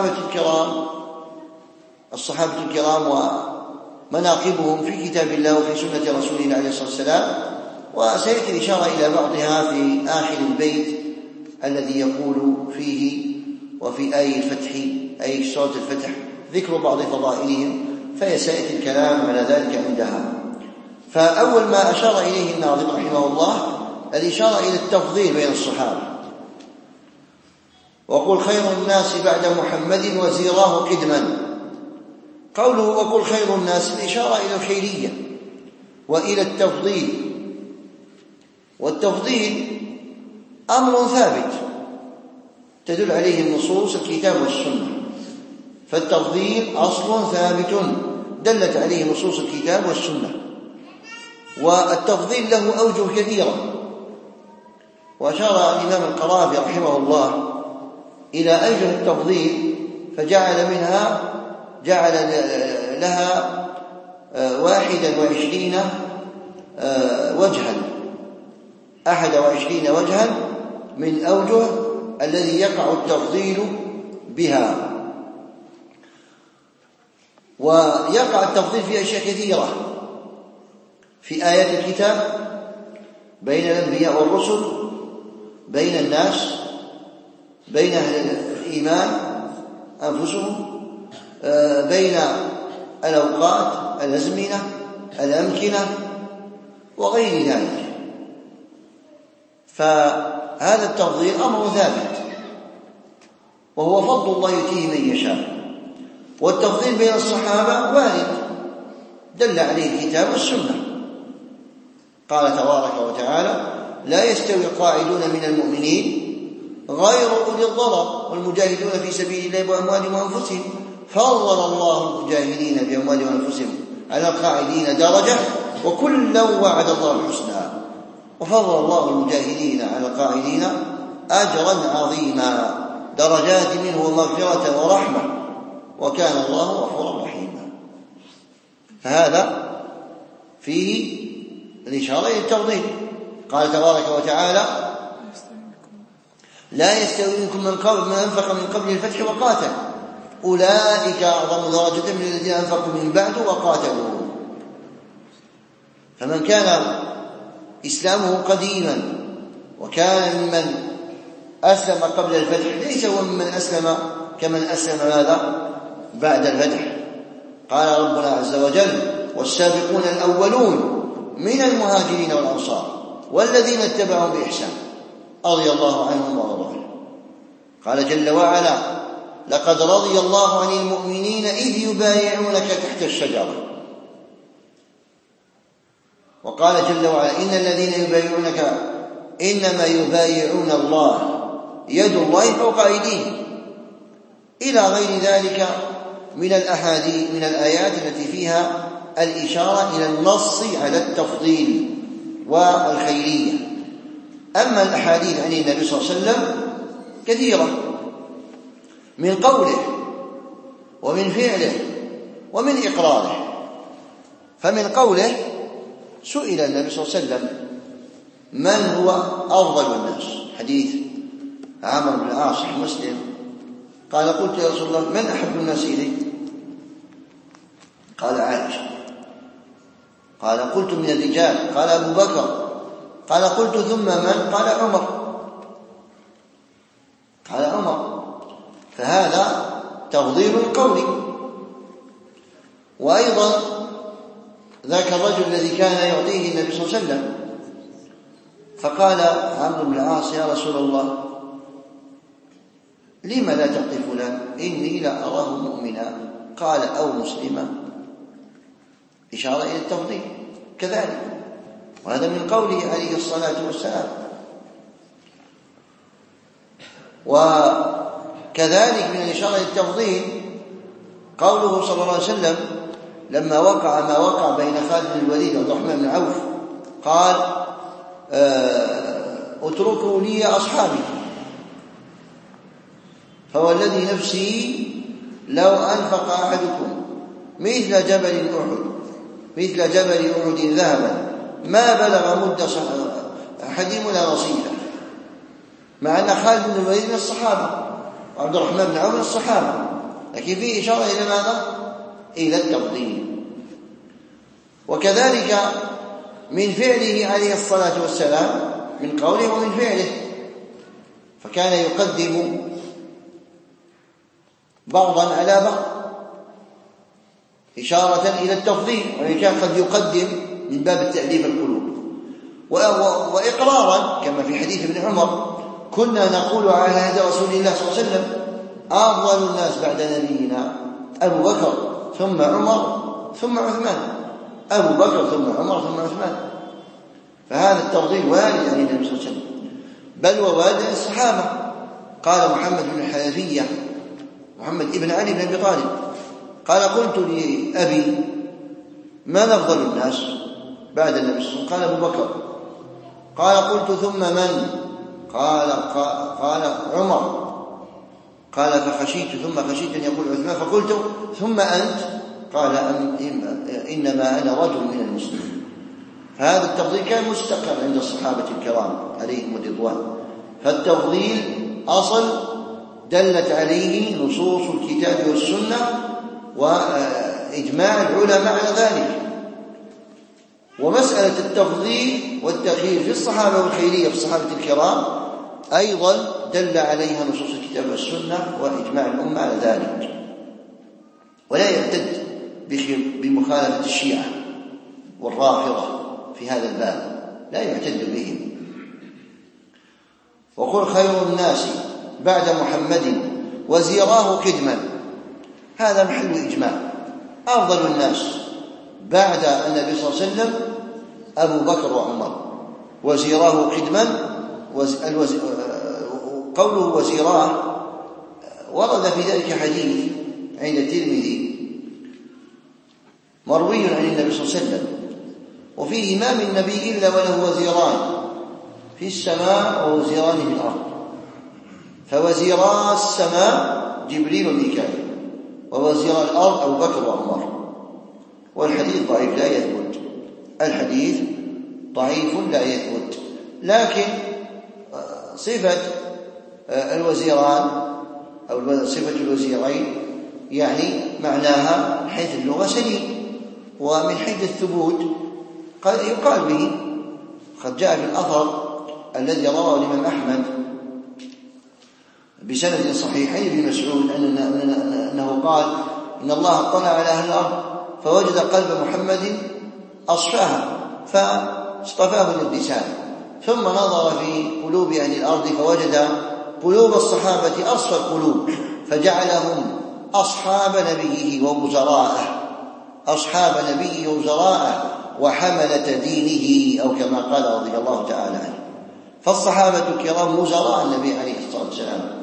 الصحابة الكرام ومناقبهم في كتاب الله وفي سنة رسوله عليه الصلاة والسلام، وسيأتي الإشارة إلى بعضها في آخر البيت الذي يقول فيه: وفي آية الفتح، أي سورة الفتح، ذكر بعض فضائلهم، فيسيأتي الكلام على ذلك عندها. فأول ما أشار إليه الناظم رحمه الله الإشارة إلى التفضيل بين الصحابة، وقل خير الناس بعد محمد وزيراه قدما. قوله وقل خير الناس الإشارة إلى الخيرية وإلى التفضيل، والتفضيل أمر ثابت تدل عليه النصوص الكتاب والسنة، فالتفضيل أصل ثابت دلت عليه نصوص الكتاب والسنة. والتفضيل له أوجه كثيرة، وأشار الإمام القرافي رحمه الله إلى أوجه التفضيل فجعل لها 21 وجها، 21 وجها من أوجه الذي يقع التفضيل بها. ويقع التفضيل في أشياء كثيرة، في آيات الكتاب، بين الأنبياء والرسل، بين الناس، بين أهل الإيمان أنفسهم، بين الأوقات، الأزمنة، الأمكنة وغير ذلك. فهذا التفضيل أمر ثابت، وهو فضل الله يؤتيه من يشاء. والتفضيل بين الصحابة وارد دل عليه الكتاب والسنة. قال تبارك وتعالى: لا يستوي القاعدون من المؤمنين غير أولي الضرر والمجاهدون في سبيل الله بأموالهم وأنفسهم، فضل الله المجاهدين بأموالهم وأنفسهم على القاعدين درجة، وكلا وعد الله الحسنى، وفضل الله المجاهدين على القاعدين أجرا عظيما، درجات منه ومغفرة ورحمة، وكان الله غفورا رحيما. فهذا فيه الإشارة إلى التفضيل. قال تبارك وتعالى: لا يستوي منكم من أنفق من قبل الفتح وقاتل، أولئك أعظم درجة من الذين أنفقوا من بعد وقاتلوا. فمن كان إسلامه قديما وكان ممن أسلم قبل الفتح ليس هو ممن أسلم كمن أسلم ماذا بعد الفتح. قال ربنا عز وجل: والسابقون الأولون من المهاجرين والأنصار والذين اتبعهم بإحسان رضي الله عنهم ورضوا عنه. قال جل وعلا: لقد رضي الله عن المؤمنين إذ يبايعونك تحت الشجرة. وقال جل وعلا: إن الذين يبايعونك إنما يبايعون الله يد الله فوق أيديهم، إلى غير ذلك من الأحاديث من الآيات التي فيها الإشارة إلى النص على التفضيل والخيرية. أما الأحاديث عن النبي صلى الله عليه وسلم كثيرة، من قوله ومن فعله ومن إقراره. فمن قوله: سئل النبي صلى الله عليه وسلم من هو أفضل الناس، حديث عمرو بن العاص مسلم قال قلت يا رسول الله من أحب الناس إليك؟ قال عائشة. قال قلت من الرجال؟ قال أبو بكر. قال قلت ثم من؟ قال عمر. قال عمر. فهذا تفضيل قولي. وأيضا ذاك الرجل الذي كان يعطيه النبي صلى الله عليه وسلم فقال عمرو بن العاص يا رسول الله لم لا تعطي فلان إني لا أراه مؤمنا؟ قال أو مسلما، إشارة إلى التفضيل كذلك، وهذا من قوله عليه الصلاة والسلام. وكذلك من الإشارة إلى التفضيل قوله صلى الله عليه وسلم لما وقع ما وقع بين خالد بن الوليد وعبد الرحمن بن عوف قال اتركوا لي أصحابي فوالذي نفسي لو أنفق أحدكم مثل جبل أحد ذهبا ما بلغ مد أحدهم ولا نصيبه، مع أن خالد بن الوليد من الصحابة وعبد الرحمن بن عوف من الصحابة، لكن فيه إشارة إلى ماذا؟ إلى التفضيل. وكذلك من فعله عليه الصلاة والسلام، من قوله ومن فعله، فكان يقدم بعضا على بعض إشارة إلى التفضيل، وإن كان قد يقدم من باب التأليف القلوب. وإقرارا كما في حديث ابن عمر كنا نقول على عهد رسول الله صلى الله عليه وسلم أفضل الناس بعد نبينا أبو بكر ثم عمر ثم عثمان، أبو بكر ثم عمر ثم عثمان. فهذا التفضيل وارد عن النبي صلى الله عليه وسلم، بل ووارد عن الصحابة. قال محمد بن الحنفية محمد ابن علي بن أبي طالب قال قلت لأبي من أفضل الناس بعد النبي صلى الله عليه وسلم؟ قال أبو بكر. قال قلت ثم من؟ قال عمر. قال فخشيت أن يقول عثمان فقلت ثم أنت؟ قال إنما أنا رجل من المسلمين. فهذا التفضيل كان مستقر عند الصحابة الكرام عليهم الرضوان. فالتفضيل أصل دلت عليه نصوص الكتاب والسنة وإجماع العلماء على ذلك. ومسألة التفضيل والتخيير في الصحابة والخيرية في الصحابة الكرام أيضا دل عليها نصوص الكتاب والسنة وإجماع الأمة على ذلك. ولا يعتد بمخالفة الشيعة والرافضة في هذا الباب، لا يعتد بهم. وقل خير الناس بعد محمد وزيراه قدما، هذا محل إجماع. أفضل الناس بعد النبي صلى الله عليه وسلم أبو بكر وعمر، وزيراه قدما. قوله وزيراه ورد في ذلك حديث عند الترمذي مروي عن النبي صلى الله عليه وسلم، وفيه ما من نبي إلا وله وزيران في السماء ووزيران في الأرض، فوزيرا السماء جبريل وميكائيل، ووزيرا الأرض أبو بكر وعمر. والحديث ضعيف لا يثبت، الحديث ضعيف لا يثبت، لكن صفة الوزيران أو صفة الوزيرين يعني معناها من حيث اللغة سليم، ومن حيث الثبوت قد يقال به. قد جاء في الأثر الذي رواه الإمام أحمد بسند صحيحين ابن مسعود أنه قال إن الله اطلع على أهل الأرض فوجد قلب محمد أصفاها فاصطفاه للرسالة، ثم نظر في قلوب أهل الأرض فوجد قلوب الصحابة أصفى القلوب فجعلهم أصحاب نبيه ووزراءه وحملة دينه، أو كما قال رضي الله تعالى عنه. فالصحابة الكرام وزراء النبي عليه الصلاة والسلام،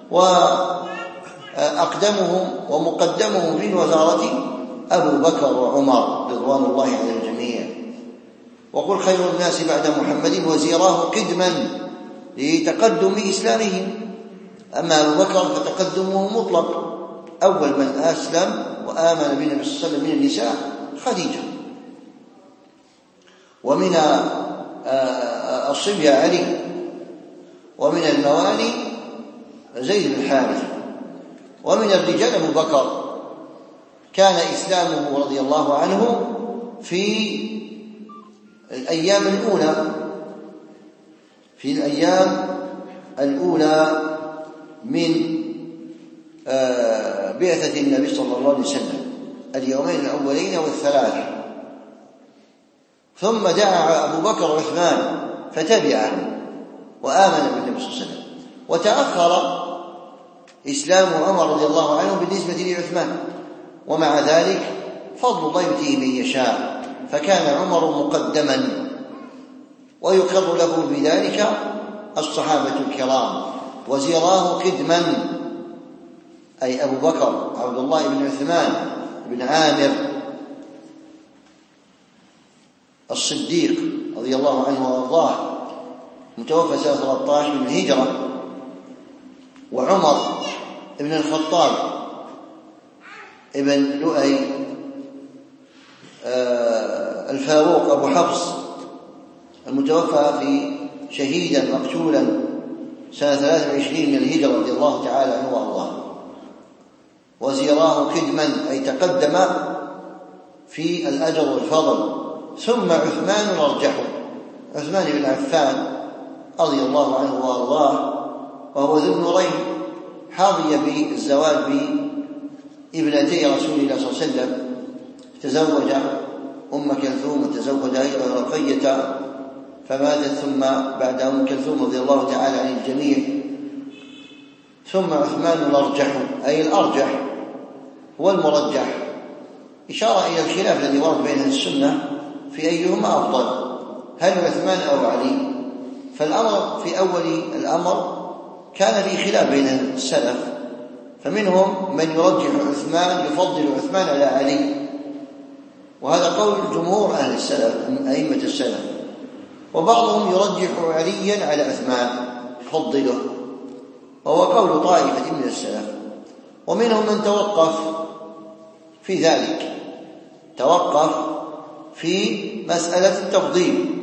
وأقدمهم ومقدمهم في الوزارة أبو بكر وعمر رضوان الله على الجميع. وقل خير الناس بعد محمد وزيراه قدما لتقدم إسلامهم. أما أبو بكر فتقدمه مطلق، أول من أسلم وآمن بالنبي صلى الله عليه وسلم من النساء خديجة، ومن الصبية علي، ومن الموالي زيد بن حارثة. ومن الرجال أبو بكر، كان إسلامه رضي الله عنه في الأيام الأولى من بعثة النبي صلى الله عليه وسلم، اليومين الأولين والثلاث. ثم دعا أبو بكر وعثمان فتبعه وآمن بالنبي صلى الله عليه وسلم. وتأخر إسلام عمر رضي الله عنه بالنسبة لعثمان، ومع ذلك فضل الله يؤتيه من يشاء، فكان عمر مقدما، ويقر له بذلك الصحابة الكرام. وزراه قدما، أي أبو بكر عبد الله بن عثمان بن عامر الصديق رضي الله عنه وارضاه، متوفى سنة 13 من الهجرة. وعمر بن الخطاب ابن لؤي الفاروق أبو حفص المتوفى في شهيدا مقتولا سنة 23 من الهجرة رضي الله تعالى عنه وارضاه. وزيراه قدما، أي تقدم في الأجر والفضل. ثم عثمان الأرجح، عثمان بن عفان رضي الله عنه وارضاه، وهو ذو النورين، حظي بالزواج بابنتي رسول الله صلى الله عليه وسلم، تزوج أم كلثوم وتزوج أيضا رقية فماتت، ثم بعد أم كلثوم رضي الله تعالى عن الجميع. ثم عثمان الأرجح، أي الأرجح هو المرجح، إشارة إلى الخلاف الذي ورد بين السنة في أيهما أفضل، هل عثمان أو علي؟ فالأمر في أول الأمر كان في خلاف بين السلف، فمنهم من يرجح عثمان، يفضل عثمان على علي، وهذا قول جمهور أهل السلف أئمة السلف. وبعضهم يرجح عليا على عثمان يفضله، وهو قول طائفة من السلف. ومنهم من توقف في ذلك، توقف في مسألة التفضيل.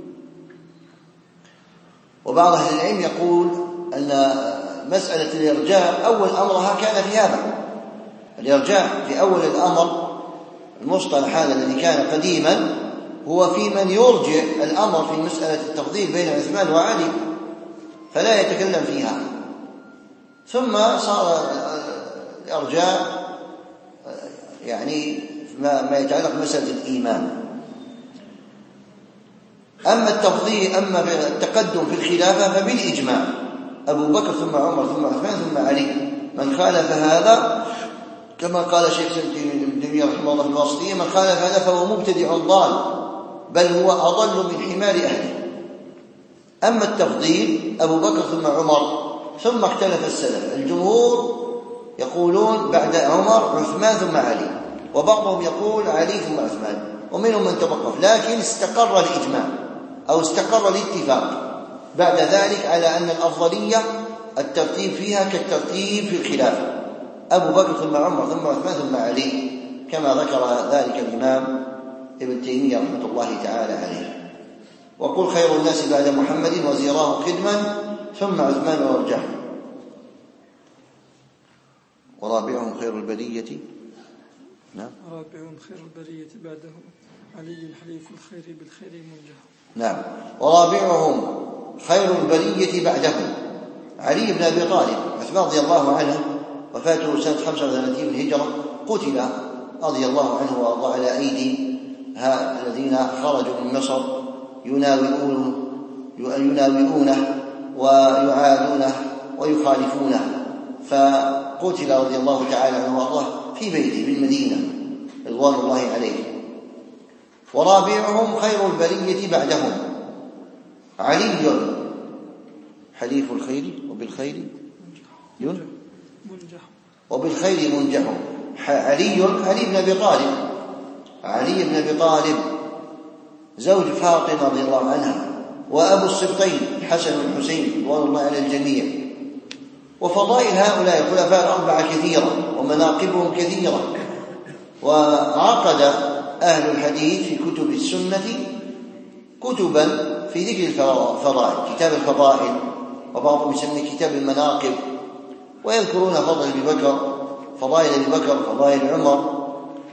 وبعض أهل العلم يقول أن مسألة الإرجاء أول أمرها كان في هذا، الإرجاء في أول الأمر، المصطلح هذا الذي كان قديما هو في من يرجع الأمر في مسألة التفضيل بين عثمان وعلي فلا يتكلم فيها. ثم صار الإرجاء يعني ما يتعلق بمسألة الإيمان. أما التفضيل، أما التقدم في الخلافة فبالإجماع، أبو بكر ثم عمر ثم عثمان ثم علي. من خالف هذا كما قال شيخ ابن تيمية رحمه الله في الواسطية، من خالف هذا فهو مبتدع ضال، بل هو أضل من حمار أهله. أما التفضيل أبو بكر ثم عمر، ثم اختلف السلف، الجمهور يقولون بعد عمر عثمان ثم علي، وبعضهم يقول علي ثم عثمان، ومنهم من توقف، لكن استقر الإجماع أو استقر الاتفاق بعد ذلك على أن الأفضلية الترتيب فيها كالترتيب في الخلافة، أبو بكر ثم عمر ثم عثمان ثم علي، كما ذكر ذلك الإمام ابن تيمية رحمة الله تعالى عليه. وقل خير الناس بعد محمد وزيراه قدما ثم عثمان وارجح، ورابعهم خير البرية. نعم، رابعهم خير البرية بعده علي حليف الخير بالخير منجح. نعم، ورابعهم خير البرية بعدهم علي بن أبي طالب. عثمان رضي الله عنه وفاته سنة 35 من الهجرة، قتل رضي الله عنه وأرضاه على أيدي الذين خرجوا من مصر يناوئونه ويعادونه ويخالفونه، فقتل رضي الله تعالى عنه وأرضاه في بيته بالمدينة رضوان الله عليه. ورابعهم خير البرية بعدهم علي حليف الخير وبالخير وبالخير منجح. علي بن أبي طالب، علي بن أبي طالب زوج فاطمة رضي الله عنها، وأبو السبطين الحسن والحسين رضوان الله على الجميع. وفضائل هؤلاء الخلفاء الأربعة كثيرة ومناقبهم كثيرة، وعقد أهل الحديث في كتب السنة كتبا في ذكر الفضائل، كتاب الفضائل، وبعضهم يسميه كتاب المناقب، ويذكرون فضل أبي بكر، فضائل أبي بكر، فضائل عمر،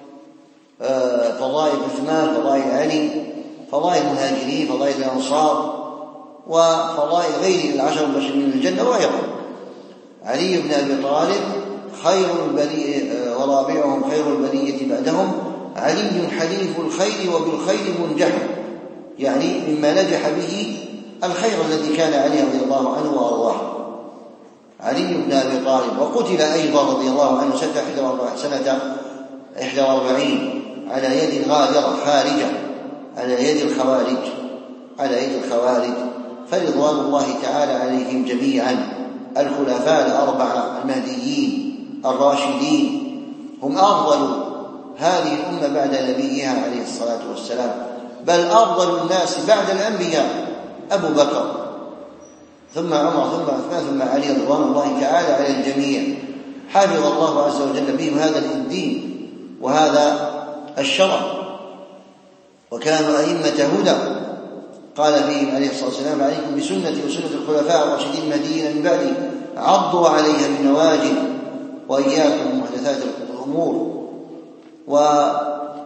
فضائل عثمان، فضائل علي، فضائل المهاجرين، فضائل الأنصار، وفضائل غيره العشر المبشرين بالجنة وغيرهم. علي بن أبي طالب خير البرية ورابعهم خير البرية بعدهم، علي حليف الخير وبالخير منجح، يعني مما نجح به الخير الذي كان علي رضي الله عنه وأرضاه. علي بن أبي طالب وقتل أيضا رضي الله عنه سنة 41 على يد غادرة خارجة، على يد الخوارج، فرضوان الله تعالى عليهم جميعا. الخلفاء الأربعة المهديين الراشدين هم أفضل هذه الأمة بعد نبيها عليه الصلاة والسلام، بل أفضل الناس بعد الأنبياء أبو بكر، ثم عمر، ثم عثمان، ثم علي رضوان الله تعالى على الجميع. حفظ الله عز وجل بهم هذا الدين وهذا الشرع، وكانوا أئمة هدى. قال فيهم عليه الصلاة والسلام: عليكم بسنتي وسنة الخلفاء الراشدين المهديين من بعدي، عضوا عليها بالنواجذ، وإياكم محدثات الأمور. وأمر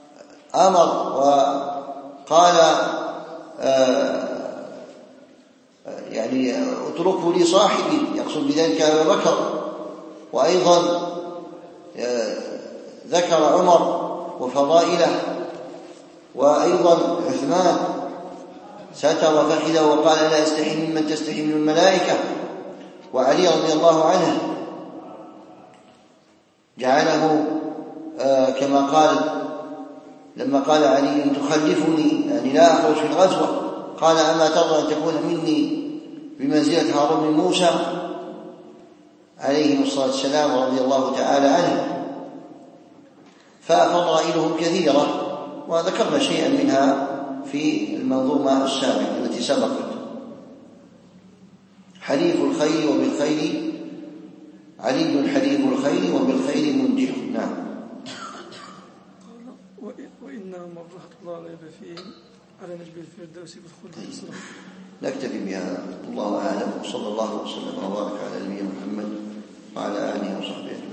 وقال يعني اتركوا لي صاحبي، يقصد بذلك أبا بكر. وأيضا ذكر عمر وفضائله، وأيضا عثمان ستر فخذه وقال: لا أستحي ممن تستحي من الملائكة. وعلي رضي الله عنه جعله كما قال لما قال علي: تخلفني، يعني لا أخرج في الغزوة، قال: أما ترضى أن تكون مني بمنزلة هارون بن موسى عليه الصلاة والسلام رضي الله تعالى عنه. ففضائلهم كثيرة، وذكرنا شيئا منها في المنظومة السابقة التي سبقت. حليف الخير وبالخير، علي حليف الخير وبالخير منجح. نعم. وإنما مرحت لا ريب فيه على نجم الفردوس بالخلد والسلام. نكتفي بهذا، الله أعلم، وصلى الله وسلم وبارك على نبينا محمد وعلى آله وصحبه.